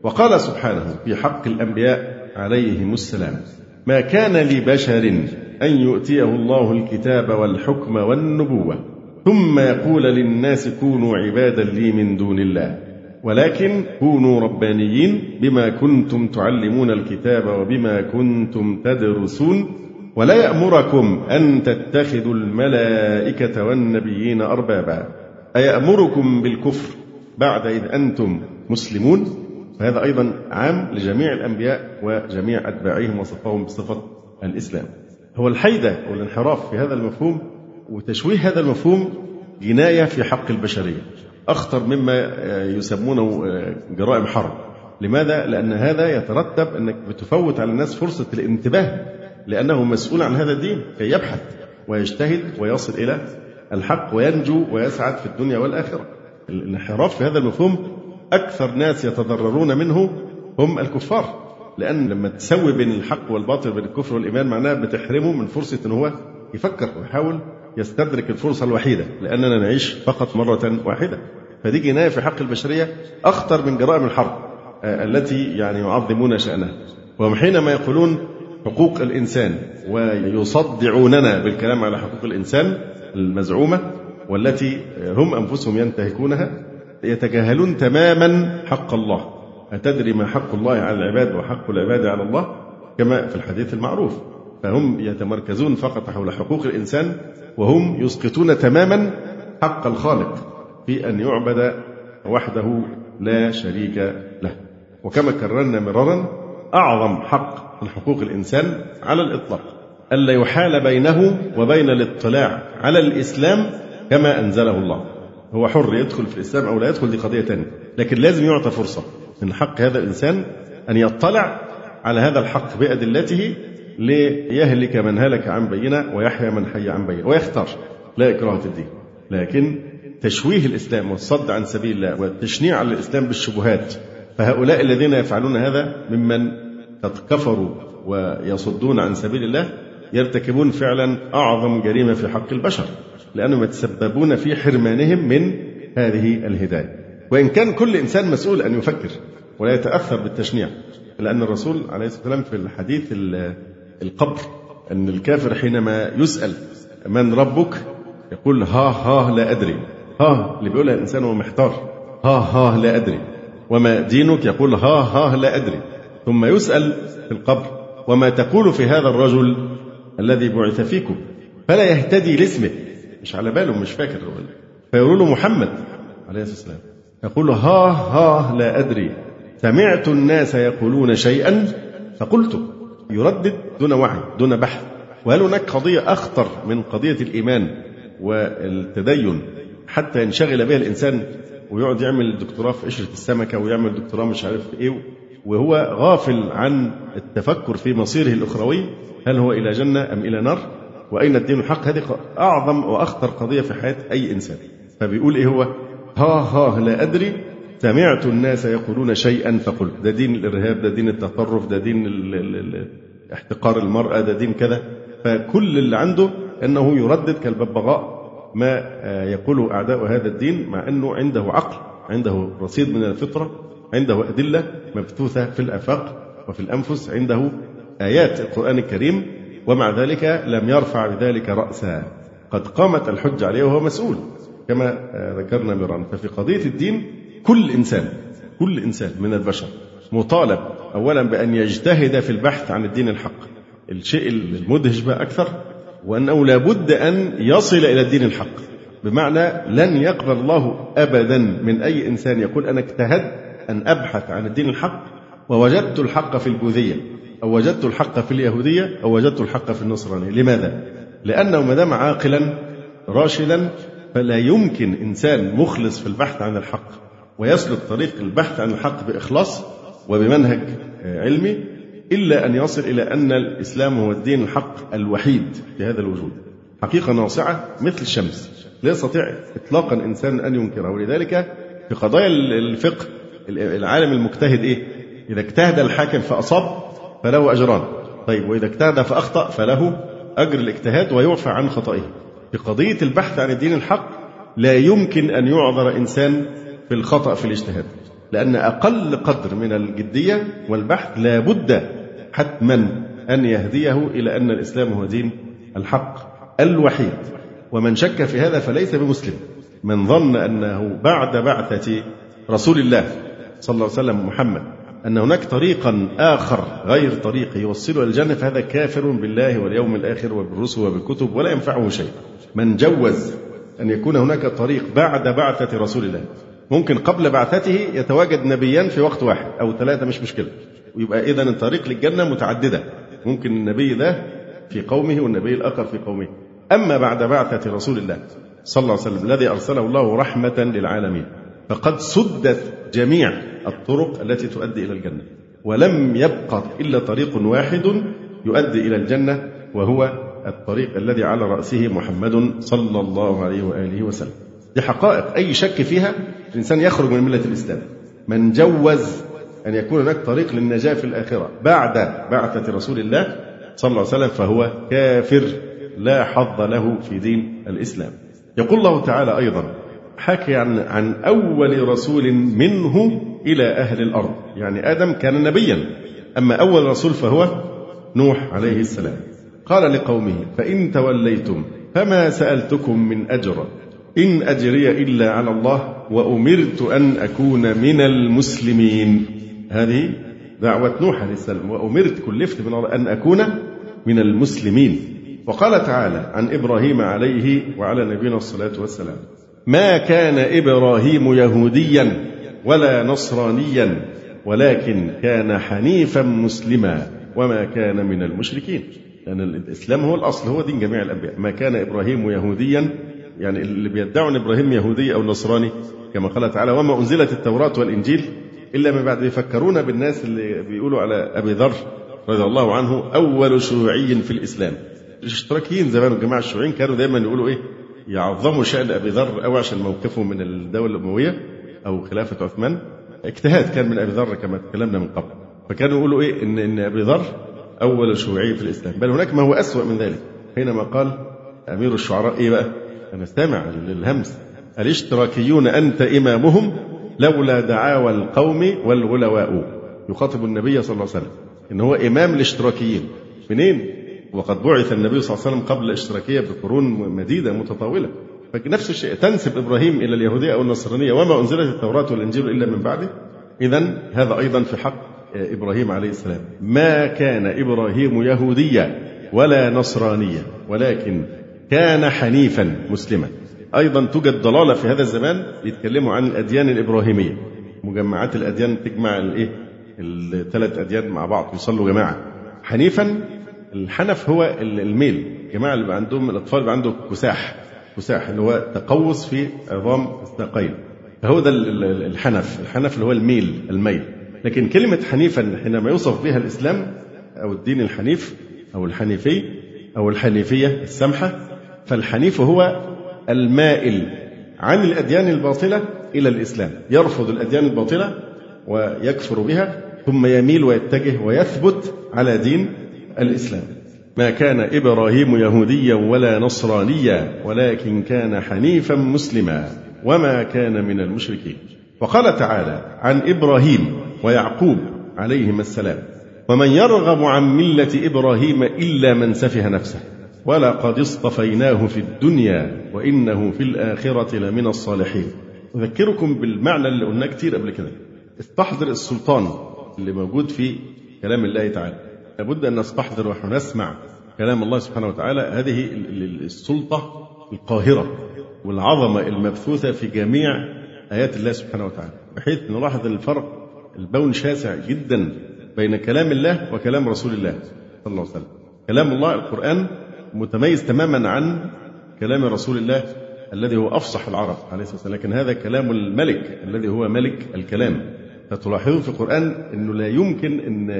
وقال سبحانه في حق الأنبياء عليهم السلام: ما كان لبشر أن يؤتيه الله الكتاب والحكم والنبوة ثم يقول للناس كونوا عبادا لي من دون الله ولكن كونوا ربانيين بما كنتم تعلمون الكتاب وبما كنتم تدرسون ولا يأمركم أن تتخذوا الملائكة والنبيين أربابا أيأمركم بالكفر بعد إذ أنتم مسلمون. فهذا أيضا عام لجميع الأنبياء وجميع أتباعهم وصفهم بصفة الإسلام. هو الحيدة والانحراف في هذا المفهوم وتشويه هذا المفهوم جناية في حق البشرية أخطر مما يسمونه جرائم حرب. لماذا؟ لأن هذا يترتب أنك بتفوت على الناس فرصة الانتباه لأنه مسؤول عن هذا الدين كي يبحث ويجتهد ويصل إلى الحق وينجو ويسعد في الدنيا والآخرة. الانحراف في هذا المفهوم أكثر ناس يتضررون منه هم الكفار، لأن لما تسوي بين الحق والباطل بين الكفر والإيمان معناه بتحرمه من فرصة أنه هو يفكر ويحاول يستدرك الفرصة الوحيدة، لأننا نعيش فقط مرة واحدة. فدي جناية في حق البشرية أخطر من جرائم الحرب التي يعني يعظمون شأنها. وهم حينما يقولون حقوق الإنسان ويصدعوننا بالكلام على حقوق الإنسان المزعومة والتي هم أنفسهم ينتهكونها يتجاهلون تماما حق الله. أتدري ما حق الله على العباد وحق العباد على الله؟ كما في الحديث المعروف. فهم يتمركزون فقط حول حقوق الإنسان وهم يسقطون تماما حق الخالق في أن يعبد وحده لا شريك له. وكما كررنا مرارا أعظم حق من حقوق الإنسان على الإطلاق ألا يحال بينه وبين الاطلاع على الإسلام كما أنزله الله. هو حر يدخل في الإسلام أو لا يدخل، دي قضية تانية، لكن لازم يعطى فرصة من حق هذا الإنسان أن يطلع على هذا الحق بأدلته ليهلك من هلك عن بينة ويحيى من حي عن بينة ويختار. لا إكراه في الدين. لكن تشويه الإسلام والصد عن سبيل الله والتشنيع على الإسلام بالشبهات، فهؤلاء الذين يفعلون هذا ممن قد كفروا ويصدون عن سبيل الله يرتكبون فعلا أعظم جريمة في حق البشر، لأنهم يتسببون في حرمانهم من هذه الهداية. وإن كان كل إنسان مسؤول أن يفكر ولا يتأثر بالتشنيع، لأن الرسول عليه الصلاة والسلام في الحديث القبر أن الكافر حينما يسأل من ربك يقول ها لا أدري. ها اللي بيقولها الإنسان وهو محتار، ها لا أدري. وما دينك يقول ها لا أدري. ثم يسأل في القبر وما تقول في هذا الرجل الذي بعث فيكم، فلا يهتدي لاسمه، مش على باله مش فاكر. فيقول له محمد عليه الصلاة والسلام، يقول له ها لا أدري، سمعت الناس يقولون شيئا فقلت. يردد دون وعي دون بحث. وهل هناك قضية أخطر من قضية الإيمان والتدين حتى ينشغل بها الإنسان ويقعد يعمل دكتوراه في قشرة السمكة ويعمل دكتوراه مش عارف إيه وهو غافل عن التفكر في مصيره الأخروي، هل هو إلى جنة أم إلى نار؟ وأين الدين الحق؟ هذه أعظم وأخطر قضية في حياة أي إنسان. فبيقول إيه هو؟ ها لا أدري، سمعت الناس يقولون شيئا فقلت. ده دين الإرهاب، ده دين التطرف، ده دين احتقار المرأة، ده دين كذا. فكل اللي عنده أنه يردد كالببغاء ما يقوله أعداء هذا الدين، مع أنه عنده عقل، عنده رصيد من الفطرة، عنده أدلة مبثوثة في الآفاق وفي الأنفس، عنده آيات القرآن الكريم، ومع ذلك لم يرفع بذلك رأسا. قد قامت الحجة عليه وهو مسؤول كما ذكرنا مرارا. ففي قضية الدين كل إنسان من البشر مطالب أولا بأن يجتهد في البحث عن الدين الحق. الشيء المدهش بقى أكثر وأنه لابد أن يصل إلى الدين الحق، بمعنى لن يقبل الله أبدا من أي إنسان يقول أنا اجتهدت أن أبحث عن الدين الحق ووجدت الحق في البوذية أو وجدت الحق في اليهودية أو وجدت الحق في النصرانية. لماذا؟ لأنه ما دام عاقلا راشدا فلا يمكن إنسان مخلص في البحث عن الحق ويسلك طريق البحث عن الحق بإخلاص وبمنهج علمي إلا أن يصل إلى أن الإسلام هو الدين الحق الوحيد في هذا الوجود، حقيقة ناصعة مثل الشمس لا يستطيع إطلاقا إنسان أن ينكرها. ولذلك في قضايا الفقه العالم المجتهد إيه؟ إذا اجتهد الحاكم فأصاب فله أجران، طيب وإذا اجتهد فأخطأ فله أجر الاجتهاد ويعفى عن خطئه. في قضية البحث عن الدين الحق لا يمكن أن يعذر إنسان في الخطأ في الاجتهاد، لأن أقل قدر من الجدية والبحث لا بد حتما أن يهديه إلى أن الإسلام هو دين الحق الوحيد. ومن شك في هذا فليس بمسلم. من ظن أنه بعد بعثة رسول الله صلى الله عليه وسلم محمد أن هناك طريقا آخر غير طريقه يوصله إلى الجنة فهذا كافر بالله واليوم الآخر وبالرسل وبالكتب ولا ينفعه شيء. من جوز أن يكون هناك طريق بعد بعثة رسول الله، ممكن قبل بعثته يتواجد نبيان في وقت واحد أو 3 مش مشكلة، ويبقى إذن الطريق للجنة متعددة، ممكن النبي ده في قومه والنبي الآخر في قومه. أما بعد بعثة رسول الله صلى الله عليه وسلم الذي أرسله الله رحمة للعالمين فقد سدت جميع الطرق التي تؤدي إلى الجنة، ولم يبقى إلا طريق واحد يؤدي إلى الجنة وهو الطريق الذي على رأسه محمد صلى الله عليه وآله وسلم. دي حقائق أي شك فيها الإنسان يخرج من ملة الإسلام. من جوز أن يكون هناك طريق للنجاة في الآخرة بعد بعثة رسول الله صلى الله عليه وسلم فهو كافر لا حظ له في دين الإسلام. يقول الله تعالى أيضا حكي عن أول رسول منه إلى أهل الأرض، يعني آدم كان نبيا، أما أول رسول فهو نوح عليه السلام. قال لقومه فإن توليتم فما سألتكم من أجر إن أجري إلا على الله وأمرت أن أكون من المسلمين. هذه دعوة نوح عليه السلام، وأمرت كلفت من الله أن أكون من المسلمين. وقال تعالى عن إبراهيم عليه وعلى نبينا الصلاة والسلام ما كان إبراهيم يهوديا ولا نصرانيا ولكن كان حنيفا مسلما وما كان من المشركين، لأن الإسلام هو الأصل، هو دين جميع الأنبياء. ما كان إبراهيم يهوديا، يعني اللي بيدعوا أن إبراهيم يهودي أو نصراني كما قال تعالى وما أنزلت التوراة والإنجيل إلا من بعد. يفكرون بالناس اللي بيقولوا على أبي ذر رضي الله عنه أول شيوعي في الإسلام. الاشتراكيين زمان الجماعة الشيوعيين كانوا دايما يقولوا إيه، يعظموا شأن أبي ذر أو عشان موقفه من الدولة الأموية أو خلافة عثمان. اجتهاد كان من أبي ذر كما تكلمنا من قبل، فكانوا يقولوا إيه إن أبي ذر أول شيوعي في الإسلام. بل هناك ما هو أسوأ من ذلك، حينما قال أمير الشعراء إيه بقى، أنا استمع للهمس الاشتراكيون أنت إمامهم لولا دعاوى القوم والغلواء. يخاطب النبي صلى الله عليه وسلم إن هو إمام الاشتراكيين. منين؟ وقد بعث النبي صلى الله عليه وسلم قبل الاشتراكية بقرون مديدة متطاولة. فنفس الشيء تنسب إبراهيم إلى اليهودية أو النصرانية وما أنزلت التوراة والإنجيل إلا من بعده. إذن هذا أيضا في حق إبراهيم عليه السلام. ما كان إبراهيم يهوديا ولا نصرانيا ولكن كان حنيفا مسلما. أيضا توجد ضلالة في هذا الزمان يتكلموا عن الأديان الإبراهيمية، مجمعات الأديان تجمع ال3 أديان مع بعض يصلوا جماعة. حنيفا، الحنف هو الميل، جماعة اللي عندهم الأطفال اللي عنده كساح اللي هو تقوس في عظام الساقين، فهو ده الحنف اللي هو الميل. لكن كلمة حنيفا حينما يوصف بها الإسلام أو الدين الحنيف أو الحنيفي أو الحنيفية السمحة، فالحنيف هو المائل عن الأديان الباطلة إلى الإسلام، يرفض الأديان الباطلة ويكفر بها ثم يميل ويتجه ويثبت على دين الإسلام. ما كان إبراهيم يهوديا ولا نصرانيا ولكن كان حنيفا مسلما وما كان من المشركين. وقال تعالى عن إبراهيم ويعقوب عليهما السلام ومن يرغب عن ملة إبراهيم إلا من سفه نفسه ولقد اصطفيناه في الدنيا وإنه في الآخرة لمن الصالحين. أذكركم بالمعنى اللي قلناه كتير قبل كده، استحضر السلطان اللي موجود في كلام الله تعالى. لابد أن نستحضر ونحن نسمع كلام الله سبحانه وتعالى هذه السلطة القاهرة والعظمة المبثوثة في جميع آيات الله سبحانه وتعالى، بحيث نلاحظ الفرق البون شاسع جدا بين كلام الله وكلام رسول الله صلى الله عليه وسلم. كلام الله القرآن متميز تماما عن كلام رسول الله الذي هو أفصح العرب عليه الصلاة والسلام، لكن هذا كلام الملك الذي هو ملك الكلام. فتلاحظون في القرآن أنه لا يمكن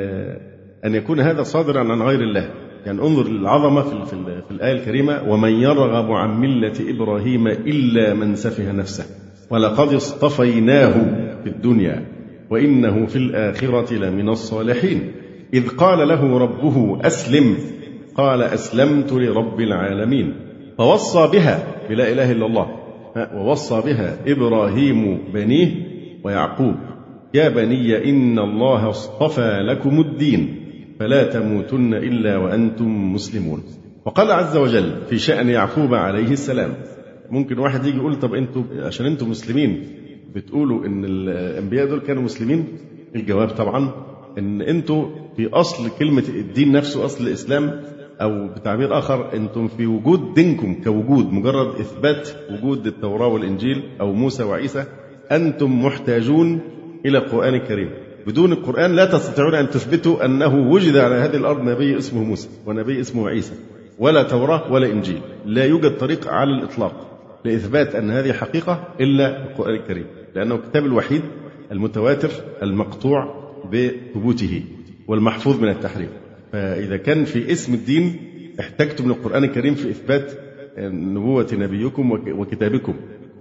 أن يكون هذا صادرا عن غير الله. يعني انظر للعظمة في الآية الكريمة ومن يرغب عن ملة إبراهيم إلا من سفه نفسه ولقد اصطفيناه في الدنيا وإنه في الآخرة لمن الصالحين إذ قال له ربه أسلم قال أسلمت لرب العالمين فوصى بها بلا إله إلا الله ووصى بها إبراهيم بنيه ويعقوب يا بني إن الله اصطفى لكم الدين فلا تموتن إلا وأنتم مسلمون. وقال عز وجل في شأن يعقوب عليه السلام. ممكن واحد يجي يقول طب أنتم عشان أنتم مسلمين بتقولوا إن الأنبياء دول كانوا مسلمين؟ الجواب طبعا إن أنتم في أصل كلمة الدين نفسه أصل الإسلام، أو بتعبير آخر أنتم في وجود دينكم كوجود، مجرد إثبات وجود التوراة والإنجيل أو موسى وعيسى، أنتم محتاجون إلى القرآن الكريم. بدون القرآن لا تستطيعون أن تثبتوا أنه وجد على هذه الأرض نبي اسمه موسى ونبي اسمه عيسى، ولا توراة ولا إنجيل. لا يوجد طريق على الإطلاق لإثبات أن هذه حقيقة إلا القرآن الكريم، لأنه الكتاب الوحيد المتواتر المقطوع بثبوته والمحفوظ من التحريف. فإذا كان في اسم الدين احتجتم للقرآن الكريم في إثبات نبوة نبيكم وكتابكم،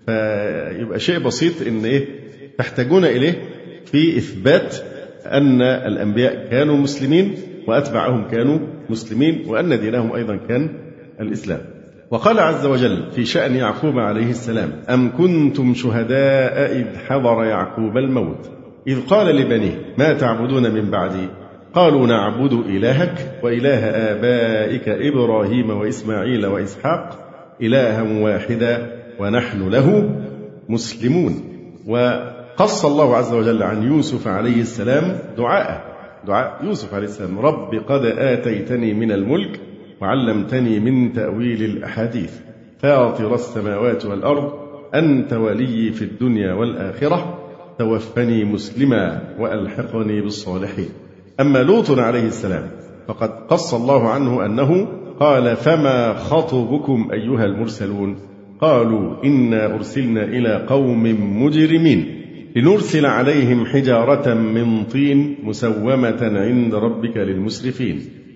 فيبقى شيء بسيط إن تحتاجون إليه في إثبات أن الأنبياء كانوا مسلمين وأتباعهم كانوا مسلمين، وأن دينهم أيضا كان الإسلام. وقال عز وجل في شأن يعقوب عليه السلام: أم كنتم شهداء إذ حضر يعقوب الموت إذ قال لبنيه ما تعبدون من بعدي قالوا نعبد إلهك وإله آبائك إبراهيم وإسماعيل وإسحاق إلها واحدا ونحن له مسلمون. وقص الله عز وجل عن يوسف عليه السلام دعاء يوسف عليه السلام: رب قد آتيتني من الملك وعلمتني من تأويل الأحاديث فاطر السماوات والأرض أنت ولي في الدنيا والآخرة توفني مسلما وألحقني بالصالحين. أما لوط عليه السلام فقد قص الله عنه أنه قال: فما خطبكم أيها المرسلون قالوا إنا أرسلنا إلى قوم مجرمين لنرسل عليهم حجارة من طين مسومة عند ربك للمسرفين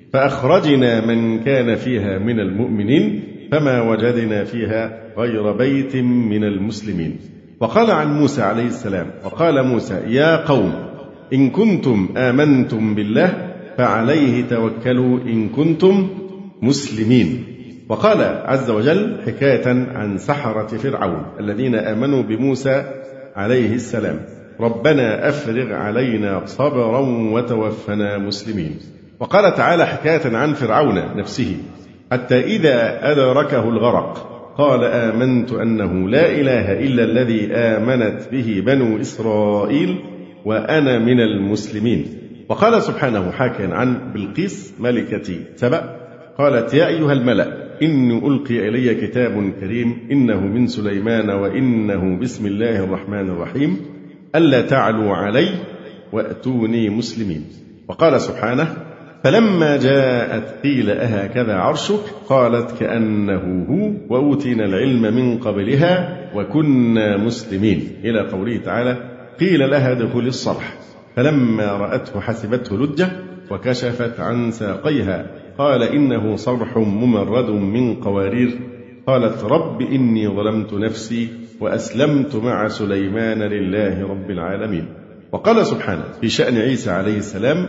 فأخرجنا من كان فيها من المؤمنين فما وجدنا فيها غير بيت من المسلمين. وقال عن موسى عليه السلام: وقال موسى يا قوم إن كنتم آمنتم بالله فعليه توكلوا إن كنتم مسلمين. وقال عز وجل حكاية عن سحرة فرعون الذين آمنوا بموسى عليه السلام: ربنا أفرغ علينا صبرا وتوفنا مسلمين. وقال تعالى حكاية عن فرعون نفسه: حتى إذا أدركه الغرق قال آمنت أنه لا إله إلا الذي آمنت به بنو إسرائيل وأنا من المسلمين. وقال سبحانه حاكيا عن بلقيس ملكة سبأ قالت: يا أيها الملأ إني ألقي إلي كتاب كريم إنه من سليمان وإنه بسم الله الرحمن الرحيم ألا تعلوا علي وأتوني مسلمين. وقال سبحانه: فلما جاءت قيل أهكذا عرشك قالت كأنه هو وأوتينا العلم من قبلها وكنا مسلمين، إلى قوله تعالى: قيل لها ادخلي الصرح فلما رأته حسبته لجة وكشفت عن ساقيها قال إنه صرح ممرد من قوارير قالت رب إني ظلمت نفسي وأسلمت مع سليمان لله رب العالمين. وقال سبحانه في شأن عيسى عليه السلام: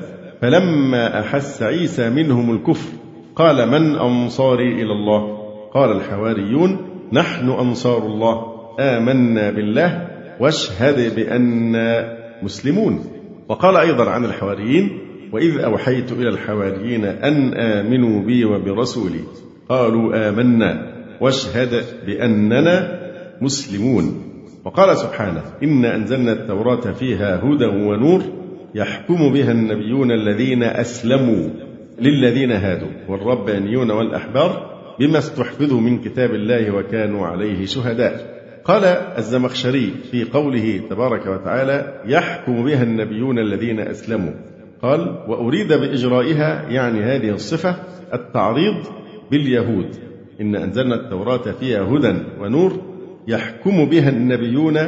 فلما أحس عيسى منهم الكفر قال من أنصاري إلى الله قال الحواريون نحن أنصار الله آمنا بالله واشهد بأننا مسلمون. وقال أيضا عن الحواريين: وإذ أوحيت إلى الحواريين أن آمنوا بي وبرسولي قالوا آمنا واشهد بأننا مسلمون. وقال سبحانه: إنا أنزلنا التوراة فيها هدى ونور يحكم بها النبيون الذين أسلموا للذين هادوا والربانيون والأحبار بما استحفظوا من كتاب الله وكانوا عليه شهداء. قال الزمخشري في قوله تبارك وتعالى: يحكم بها النبيون الذين أسلموا، قال: وأريد بإجرائها يعني هذه الصفة التعريض باليهود، إن أنزلنا التوراة فيها هدى ونور يحكم بها النبيون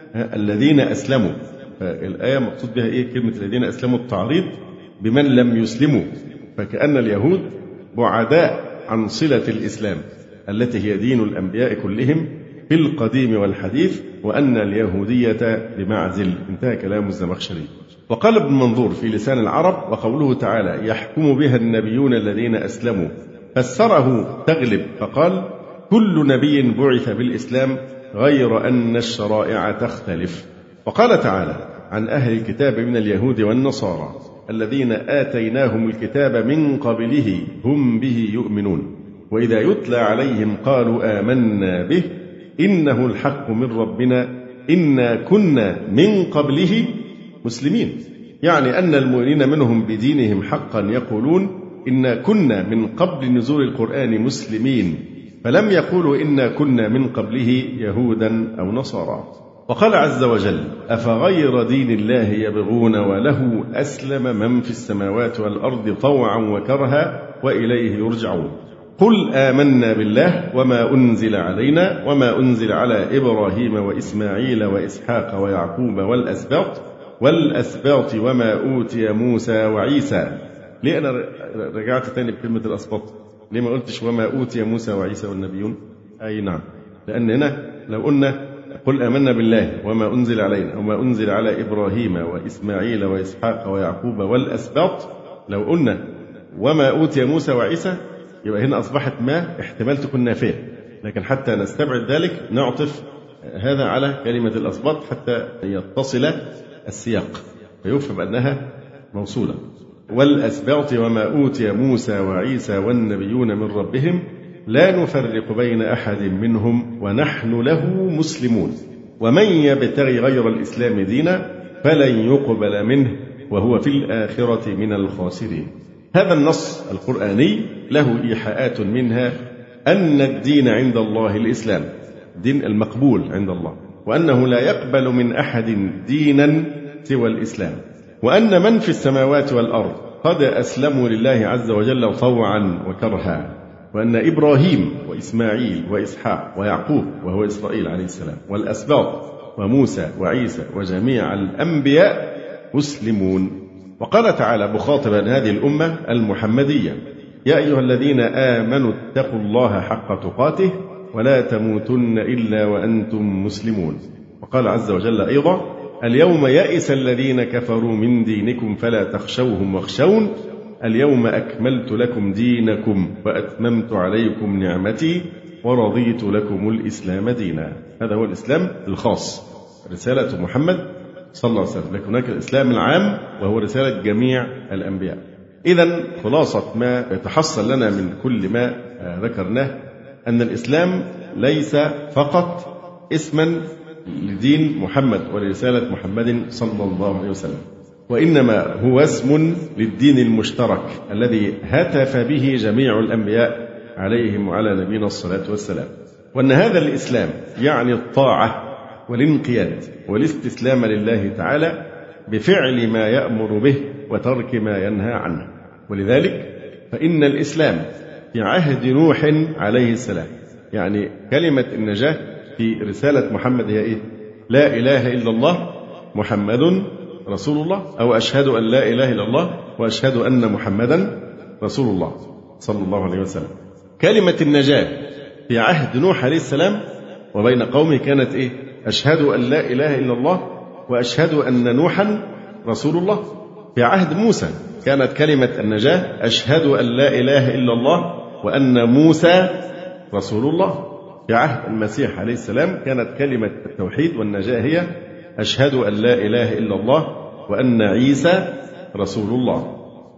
الذين أسلموا. فالآية مقصود بها إيه؟ كلمة الذين أسلموا التعريض بمن لم يسلموا، فكأن اليهود بعداء عن صلة الإسلام التي هي دين الأنبياء كلهم في القديم والحديث، وأن اليهودية بمعزل. انتهى كلام الزمخشري. وقال ابن منظور في لسان العرب: وقوله تعالى يحكم بها النبيون الذين أسلموا فسره تغلب فقال: كل نبي بعث بالإسلام غير أن الشرائع تختلف. وقال تعالى: عن أهل الكتاب من اليهود والنصارى الذين آتيناهم الكتاب من قبله هم به يؤمنون وإذا يتلى عليهم قالوا آمنا به إنه الحق من ربنا إنا كنا من قبله مسلمين. يعني أن المؤمنين منهم بدينهم حقا يقولون إنا كنا من قبل نزول القرآن مسلمين، فلم يقولوا إنا كنا من قبله يهودا أو نصارى. وقال عز وجل أفغير دين الله يبغون وله أسلم من في السماوات والأرض طوعا وكرها وإليه يرجعون. قل آمنا بالله وما أنزل علينا وما أنزل على إبراهيم وإسماعيل وإسحاق ويعقوب والأسباط وما أوتي موسى وعيسى. ليه أنا رجعت تاني بكلمة الأسباط؟ ليه ما قلتش وما أوتي موسى وعيسى والنبيون؟ أي نعم، لأن هنا لو قلنا قل آمنا بالله وما أنزل علينا وما أنزل على إبراهيم وإسماعيل وإسحاق ويعقوب والأسباط، لو قلنا وما أوتي موسى وعيسى يبقى هنا أصبحت ما احتمال تكون نافية، لكن حتى نستبعد ذلك نعطف هذا على كلمة الأسباط حتى يتصل السياق فيفهم أنها موصولة. والأسباط وما أوتي موسى وعيسى والنبيون من ربهم لا نفرق بين أحد منهم ونحن له مسلمون ومن يبتغي غير الإسلام دينا فلن يقبل منه وهو في الآخرة من الخاسرين. هذا النص القرآني له إيحاءات، منها أن الدين عند الله الإسلام، دين المقبول عند الله، وأنه لا يقبل من أحد دينا سوى الإسلام، وأن من في السماوات والأرض قد أسلموا لله عز وجل طوعا وكرها، وأن إبراهيم وإسماعيل وإسحاق ويعقوب وهو إسرائيل عليه السلام والأسباط وموسى وعيسى وجميع الأنبياء مسلمون. وقال تعالى مخاطبا هذه الأمة المحمدية يا أيها الذين آمنوا اتقوا الله حق تقاته ولا تموتن إلا وأنتم مسلمون. وقال عز وجل أيضا اليوم يئس الذين كفروا من دينكم فلا تخشوهم واخشون اليوم أكملت لكم دينكم وأتممت عليكم نعمتي ورضيت لكم الإسلام دينا. هذا هو الإسلام الخاص، رسالة محمد صلى الله عليه وسلم. لكن هناك الإسلام العام وهو رسالة جميع الأنبياء. إذن خلاصة ما يتحصل لنا من كل ما ذكرناه أن الإسلام ليس فقط اسما لدين محمد ولرسالة محمد صلى الله عليه وسلم، وإنما هو اسم للدين المشترك الذي هتف به جميع الأنبياء عليهم وعلى نبينا الصلاة والسلام. وأن هذا الإسلام يعني الطاعة والانقياد والاستسلام لله تعالى بفعل ما يأمر به وترك ما ينهى عنه. ولذلك فإن الإسلام في عهد نوح عليه السلام، يعني كلمة النجاة في رسالة محمد هي إيه؟ لا إله إلا الله محمد رسول الله، أو أشهد أن لا إله إلا الله وأشهد أن محمدا رسول الله صلى الله عليه وسلم. كلمة النجاة في عهد نوح عليه السلام وبين قومه كانت إيه؟ أشهد أن لا إله إلا الله وأشهد أن نوحا رسول الله. في عهد موسى كانت كلمة النجاة أشهد أن لا إله إلا الله وأن موسى رسول الله. في عهد المسيح عليه السلام كانت كلمة التوحيد والنجاة هي أشهد أن لا إله إلا الله وأن عيسى رسول الله.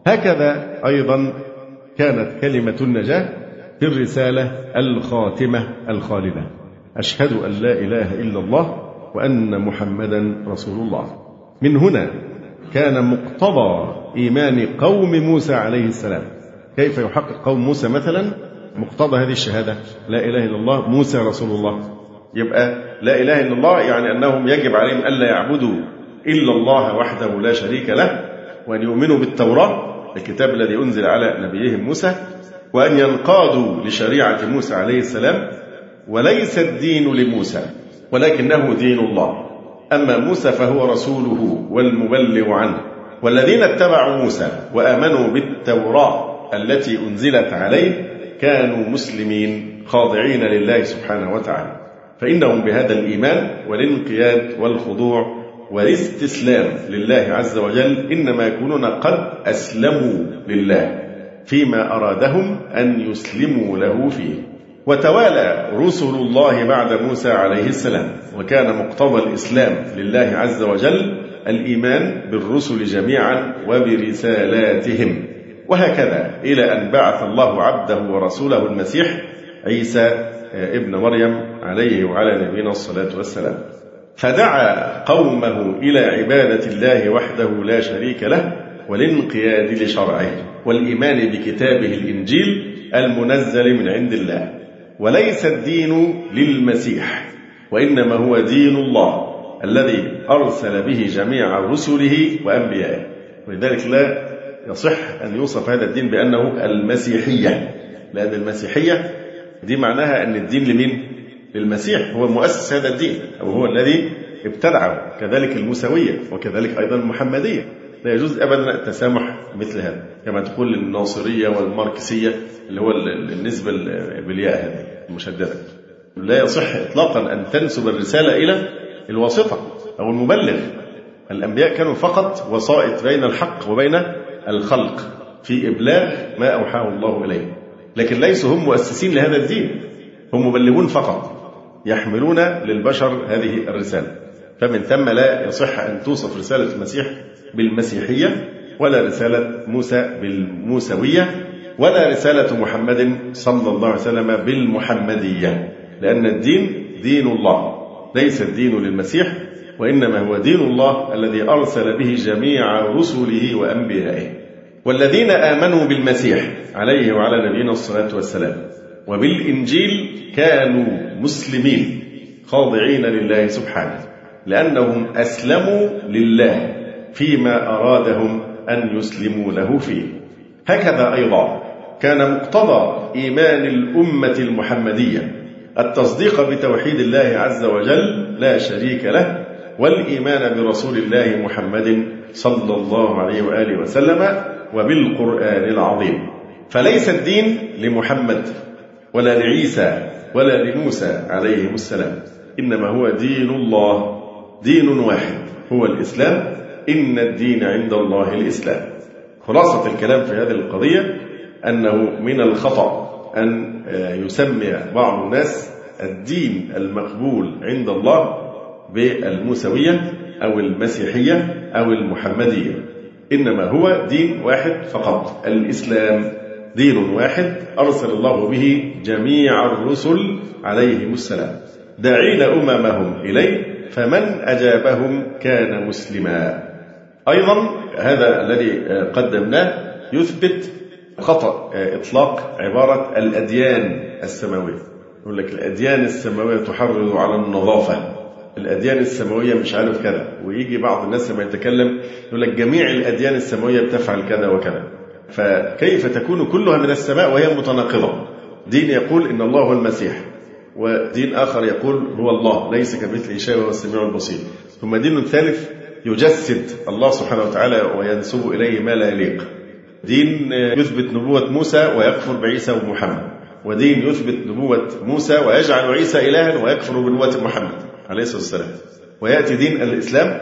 هكذا أيضا كانت كلمة النجاة في الرسالة الخاتمة الخالدة أشهد أن لا إله إلا الله وأن محمدا رسول الله. من هنا كان مقتضى إيمان قوم موسى عليه السلام. كيف يحقق قوم موسى مثلا مقتضى هذه الشهادة لا إله إلا الله موسى رسول الله؟ يبقى لا إله إلا الله يعني أنهم يجب عليهم ألا يعبدوا إلا الله وحده لا شريك له، وأن يؤمنوا بالتوراة الكتاب الذي أنزل على نبيهم موسى، وأن ينقادوا لشريعة موسى عليه السلام. وليس الدين لموسى ولكنه دين الله، أما موسى فهو رسوله والمبلغ عنه. والذين اتبعوا موسى وآمنوا بالتوراة التي أنزلت عليه كانوا مسلمين خاضعين لله سبحانه وتعالى، فإنهم بهذا الإيمان والانقياد والخضوع والاستسلام لله عز وجل إنما يكونون قد أسلموا لله فيما أرادهم أن يسلموا له فيه. وتوالى رسل الله بعد موسى عليه السلام، وكان مقتضى الإسلام لله عز وجل الإيمان بالرسل جميعا وبرسالاتهم، وهكذا إلى أن بعث الله عبده ورسوله المسيح عيسى ابن مريم عليه وعلى نبينا الصلاة والسلام، فدعا قومه إلى عبادة الله وحده لا شريك له والانقياد لشرعه والإيمان بكتابه الإنجيل المنزل من عند الله. وليس الدين للمسيح، وإنما هو دين الله الذي أرسل به جميع رسله وأنبيائه. ولذلك لا يصح أن يوصف هذا الدين بأنه المسيحية، لأن المسيحية دي معناها أن الدين لمين؟ للمسيح، هو مؤسس هذا الدين أو هو الذي ابتدعه. كذلك الموسوية وكذلك أيضا المحمدية، لا يجوز أبدا التسامح مثل هذا، كما تقول الناصرية والماركسية اللي هو النسبة بالياء هذه المشددة. لا يصح إطلاقا أن تنسب الرسالة إلى الواسطة أو المبلغ. الأنبياء كانوا فقط وسائط بين الحق وبين الخلق في إبلاغ ما أوحاه الله إليه، لكن ليسوا هم مؤسسين لهذا الدين، هم مبلغون فقط يحملون للبشر هذه الرسالة. فمن ثم لا يصح أن توصف رسالة المسيح بالمسيحية، ولا رسالة موسى بالموسوية، ولا رسالة محمد صلى الله عليه وسلم بالمحمدية، لأن الدين دين الله، ليس الدين للمسيح، وإنما هو دين الله الذي أرسل به جميع رسله وأنبيائه. والذين آمنوا بالمسيح عليه وعلى نبينا الصلاة والسلام وبالإنجيل كانوا مسلمين خاضعين لله سبحانه، لأنهم أسلموا لله فيما أرادهم أن يسلموا له فيه. هكذا أيضا كان مقتضى إيمان الأمة المحمدية التصديق بتوحيد الله عز وجل لا شريك له، والإيمان برسول الله محمد صلى الله عليه وآله وسلم وبالقرآن العظيم. فليس الدين لمحمد ولا لعيسى ولا لموسى عليهم السلام، إنما هو دين الله، دين واحد هو الإسلام، إن الدين عند الله الإسلام. خلاصة الكلام في هذه القضية أنه من الخطأ أن يسمي بعض الناس الدين المقبول عند الله بالموسوية أو المسيحية أو المحمدية، إنما هو دين واحد فقط، الإسلام دين واحد أرسل الله به جميع الرسل عليهم السلام داعين أممهم إليه، فمن أجابهم كان مسلما. أيضا هذا الذي قدمناه يثبت خطأ إطلاق عبارة الأديان السماوية. يقول لك الأديان السماوية تحرض على النظافة، الأديان السماوية مش عارف كذا، ويجي بعض الناس لما يتكلم يقول لك جميع الأديان السماوية بتفعل كذا وكذا. فكيف تكون كلها من السماء وهي متناقضة؟ دين يقول إن الله هو المسيح، ودين آخر يقول هو الله ليس كمثله شيء وهو السميع البصير، ثم دين ثالث يجسد الله سبحانه وتعالى وينسب إليه ما لا يليق. دين يثبت نبوة موسى ويكفر بعيسى ومحمد، ودين يثبت نبوة موسى ويجعل عيسى إلها ويكفر بنبوة محمد عليه الصلاة والسلام. ويأتي دين الإسلام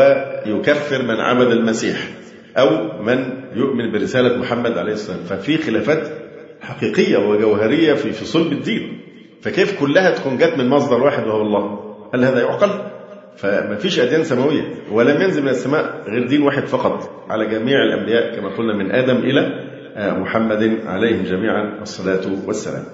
ويكفر من عبد المسيح أو من يؤمن برسالة محمد عليه الصلاة والسلام. ففي خلافات حقيقية وجوهرية في صلب الدين، فكيف كلها تكون جت من مصدر واحد وهو الله؟ هل هذا يعقل؟ فما فيش أديان سماوية، ولم ينزل من السماء غير دين واحد فقط على جميع الأنبياء كما قلنا من آدم إلى محمد عليهم جميعا الصلاة والسلام.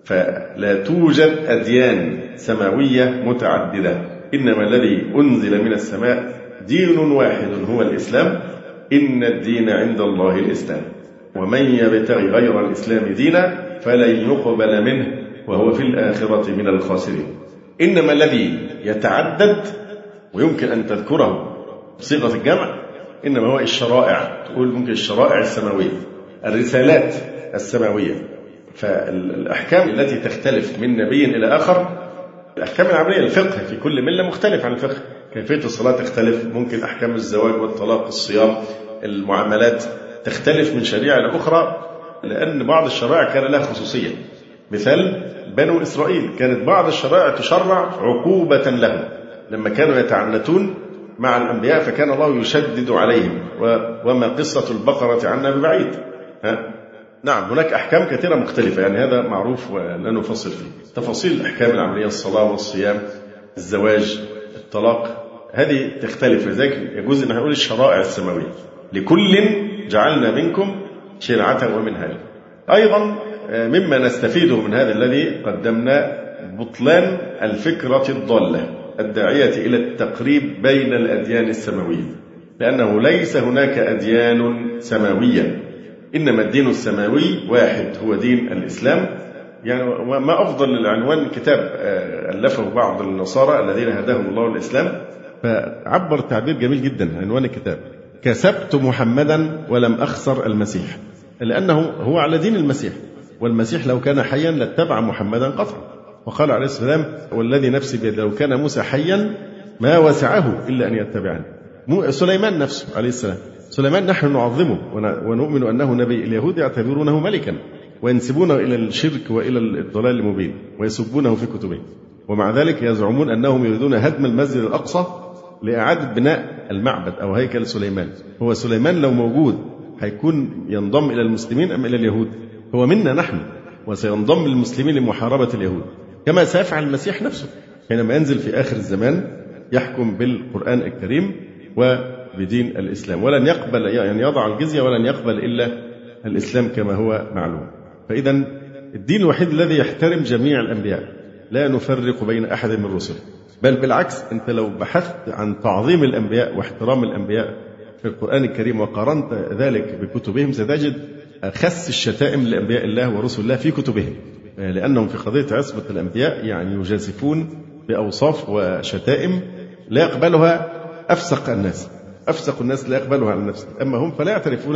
فلا توجد أديان سماوية متعددة، إنما الذي أنزل من السماء دين واحد هو الإسلام، إن الدين عند الله الإسلام، ومن يبتغي غير الإسلام دينا فلن يقبل منه وهو في الآخرة من الخاسرين. إنما الذي يتعدد ويمكن أن تذكره بصيغة الجمع إنما هو الشرائع، تقول ممكن الشرائع السماوية، الرسالات السماوية. فالأحكام التي تختلف من نبي إلى آخر، الأحكام العملية، الفقه في كل ملة مختلف عن الفقه، كيفية الصلاة تختلف، ممكن أحكام الزواج والطلاق، الصيام، المعاملات تختلف من شريعة إلى أخرى، لأن بعض الشرائع كان لها خصوصية. مثال بنو إسرائيل، كانت بعض الشرائع تشرع عقوبة لهم لما كانوا يتعنتون مع الأنبياء، فكان الله يشدد عليهم، وما قصة البقرة عنا ببعيد. نعم، هناك أحكام كثيرة مختلفة، يعني هذا معروف ولا نفصل فيه. تفاصيل الأحكام العملية، الصلاة والصيام، الزواج، الطلاق، هذه تختلف، لذلك يجوز أن نقول الشرائع السماوية لكل جعلنا منكم شرعة ومنهاجا. أيضا مما نستفيده من هذا الذي قدمنا بطلان الفكرة الضالة الداعية إلى التقريب بين الأديان السماوية، لأنه ليس هناك أديان سماوية، إنما الدين السماوي واحد هو دين الإسلام. يعني ما أفضل العنوان كتاب ألفه بعض النصارى الذين هداهم الله الإسلام، فعبر تعبير جميل جدا عنوان الكتاب: كسبت محمدا ولم أخسر المسيح، لأنه هو على دين المسيح، والمسيح لو كان حيا لاتبع محمدا قطعا. وقال عليه السلام: والذي نفسي بيده لو كان موسى حيا ما وسعه إلا أن يتبعني. سليمان نفسه عليه السلام، سليمان نحن نعظمه ونؤمن أنه نبي، اليهود يعتبرونه ملكا وينسبونه إلى الشرك وإلى الضلال المبين ويسبونه في كتبه، ومع ذلك يزعمون أنهم يريدون هدم المسجد الأقصى لإعادة بناء المعبد أو هيكل سليمان. هو سليمان لو موجود هيكون ينضم إلى المسلمين أم إلى اليهود؟ هو منا نحن، وسينضم المسلمين لمحاربة اليهود، كما سيفعل المسيح نفسه حينما ينزل في آخر الزمان يحكم بالقرآن الكريم وبدين الإسلام، ولن يقبل يعني يضع الجزية ولن يقبل إلا الإسلام كما هو معلوم. فإذا الدين الوحيد الذي يحترم جميع الأنبياء، لا نفرق بين أحد من الرسل، بل بالعكس، أنت لو بحثت عن تعظيم الأنبياء واحترام الأنبياء في القرآن الكريم وقارنت ذلك بكتبهم ستجد أخس الشتائم لأنبياء الله ورسل الله في كتبهم، لأنهم في قضية عصمة الأنبياء يعني يجازفون بأوصاف وشتائم لا يقبلها أفسق الناس، أفسق الناس لا يقبلها على نفسه، أما هم فلا يعترفون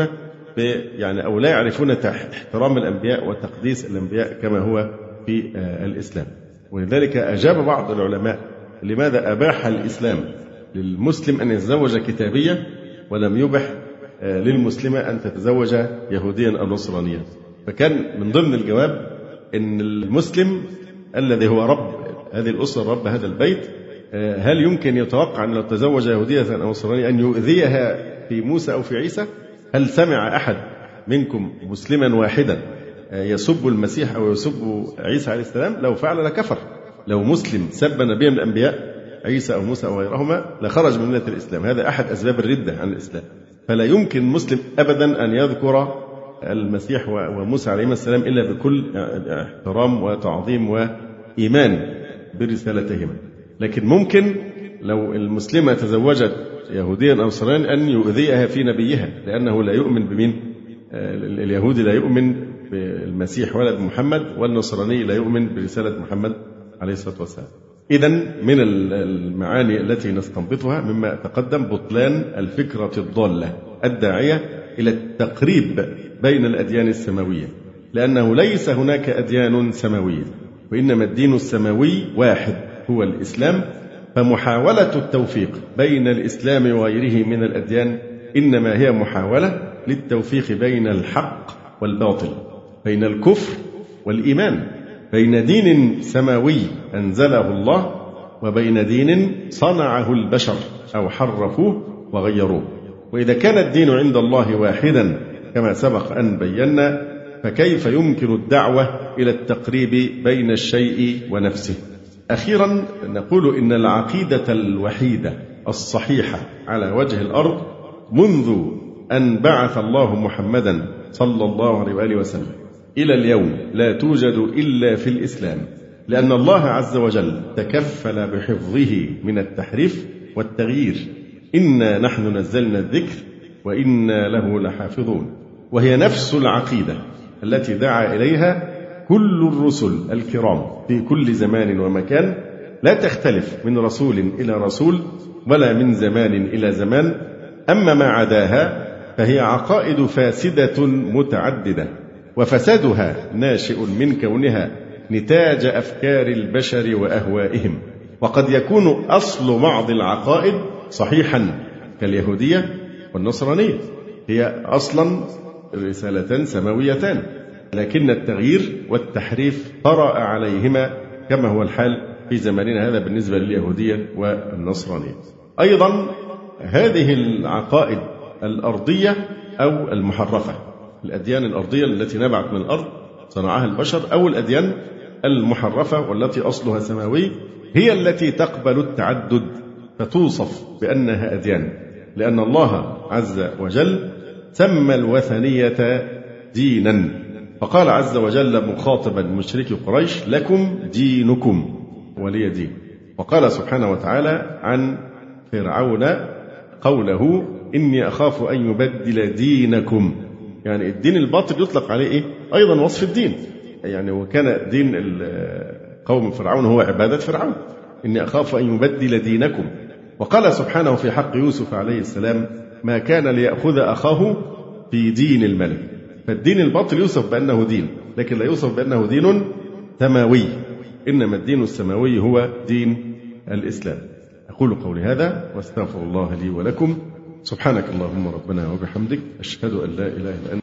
يعني أو لا يعرفون احترام الأنبياء وتقديس الأنبياء كما هو في الإسلام. ولذلك أجاب بعض العلماء: لماذا أباح الإسلام للمسلم أن يتزوج كتابية ولم يبح للمسلمة أن تتزوج يهوديا أو نصرانيا؟ فكان من ضمن الجواب أن المسلم الذي هو رب هذه الأسرة، رب هذا البيت، هل يمكن يتوقع أن لو تزوج يهودية أو نصرانية أن يؤذيها في موسى أو في عيسى؟ هل سمع أحد منكم مسلما واحدا يسب المسيح أو يسب عيسى عليه السلام؟ لو فعل لكفر. لو مسلم سب نبي من الأنبياء عيسى أو موسى أو غيرهما لخرج من ملة الإسلام. هذا أحد أسباب الردة عن الإسلام. فلا يمكن مسلم أبدا أن يذكر المسيح وموسى عليهما السلام إلا بكل احترام وتعظيم وإيمان برسالتهما. لكن ممكن لو المسلمة تزوجت يهوديا أو نصرانيا أن يؤذيها في نبيها، لأنه لا يؤمن بمين؟ اليهودي لا يؤمن بالمسيح ولا بمحمد، والنصراني لا يؤمن برسالة محمد عليه الصلاة والسلام. إذن من المعاني التي نستنبطها مما تقدم بطلان الفكرة الضالة الداعية إلى التقريب بين الأديان السماوية، لأنه ليس هناك أديان سماوية، وإنما الدين السماوي واحد هو الإسلام. فمحاولة التوفيق بين الإسلام وغيره من الأديان إنما هي محاولة للتوفيق بين الحق والباطل، بين الكفر والإيمان، بين دين سماوي أنزله الله وبين دين صنعه البشر أو حرفوه وغيروه. وإذا كان الدين عند الله واحدا كما سبق أن بينا، فكيف يمكن الدعوة إلى التقريب بين الشيء ونفسه؟ أخيرا نقول إن العقيدة الوحيدة الصحيحة على وجه الأرض منذ أن بعث الله محمدا صلى الله عليه وآله وسلم إلى اليوم لا توجد إلا في الإسلام، لأن الله عز وجل تكفل بحفظه من التحريف والتغيير. إنا نحن نزلنا الذكر وإنا له لحافظون. وهي نفس العقيدة التي دعا إليها كل الرسل الكرام في كل زمان ومكان، لا تختلف من رسول إلى رسول ولا من زمان إلى زمان. أما ما عداها فهي عقائد فاسدة متعددة، وفسادها ناشئ من كونها نتاج أفكار البشر وأهوائهم. وقد يكون أصل بعض العقائد صحيحا كاليهودية والنصرانية، هي أصلا رسالتان سماويتان، لكن التغيير والتحريف طرأ عليهما كما هو الحال في زماننا هذا بالنسبة لليهودية والنصرانية. أيضا هذه العقائد الأرضية أو المحرفة، الأديان الأرضية التي نبعت من الأرض صنعها البشر، أو الأديان المحرفة والتي أصلها سماوي، هي التي تقبل التعدد فتوصف بأنها أديان، لأن الله عز وجل سمى الوثنية دينا، فقال عز وجل مخاطبا مشركي قريش: لكم دينكم ولي دين. وقال سبحانه وتعالى عن فرعون قوله: إني أخاف أن يبدل دينكم. يعني الدين الباطل يطلق عليه إيه؟ أيضا وصف الدين، يعني وكان دين قوم فرعون هو عبادة فرعون. إني أخاف أن يبدل دينكم. وقال سبحانه في حق يوسف عليه السلام: ما كان ليأخذ أخاه في دين الملك. فالدين الباطل يوصف بأنه دين، لكن لا يوصف بأنه دين سماوي، إنما الدين السماوي هو دين الإسلام. أقول قولي هذا وأستغفر الله لي ولكم. سبحانك اللهم ربنا وبحمدك، أشهد أن لا إله إلا أنت.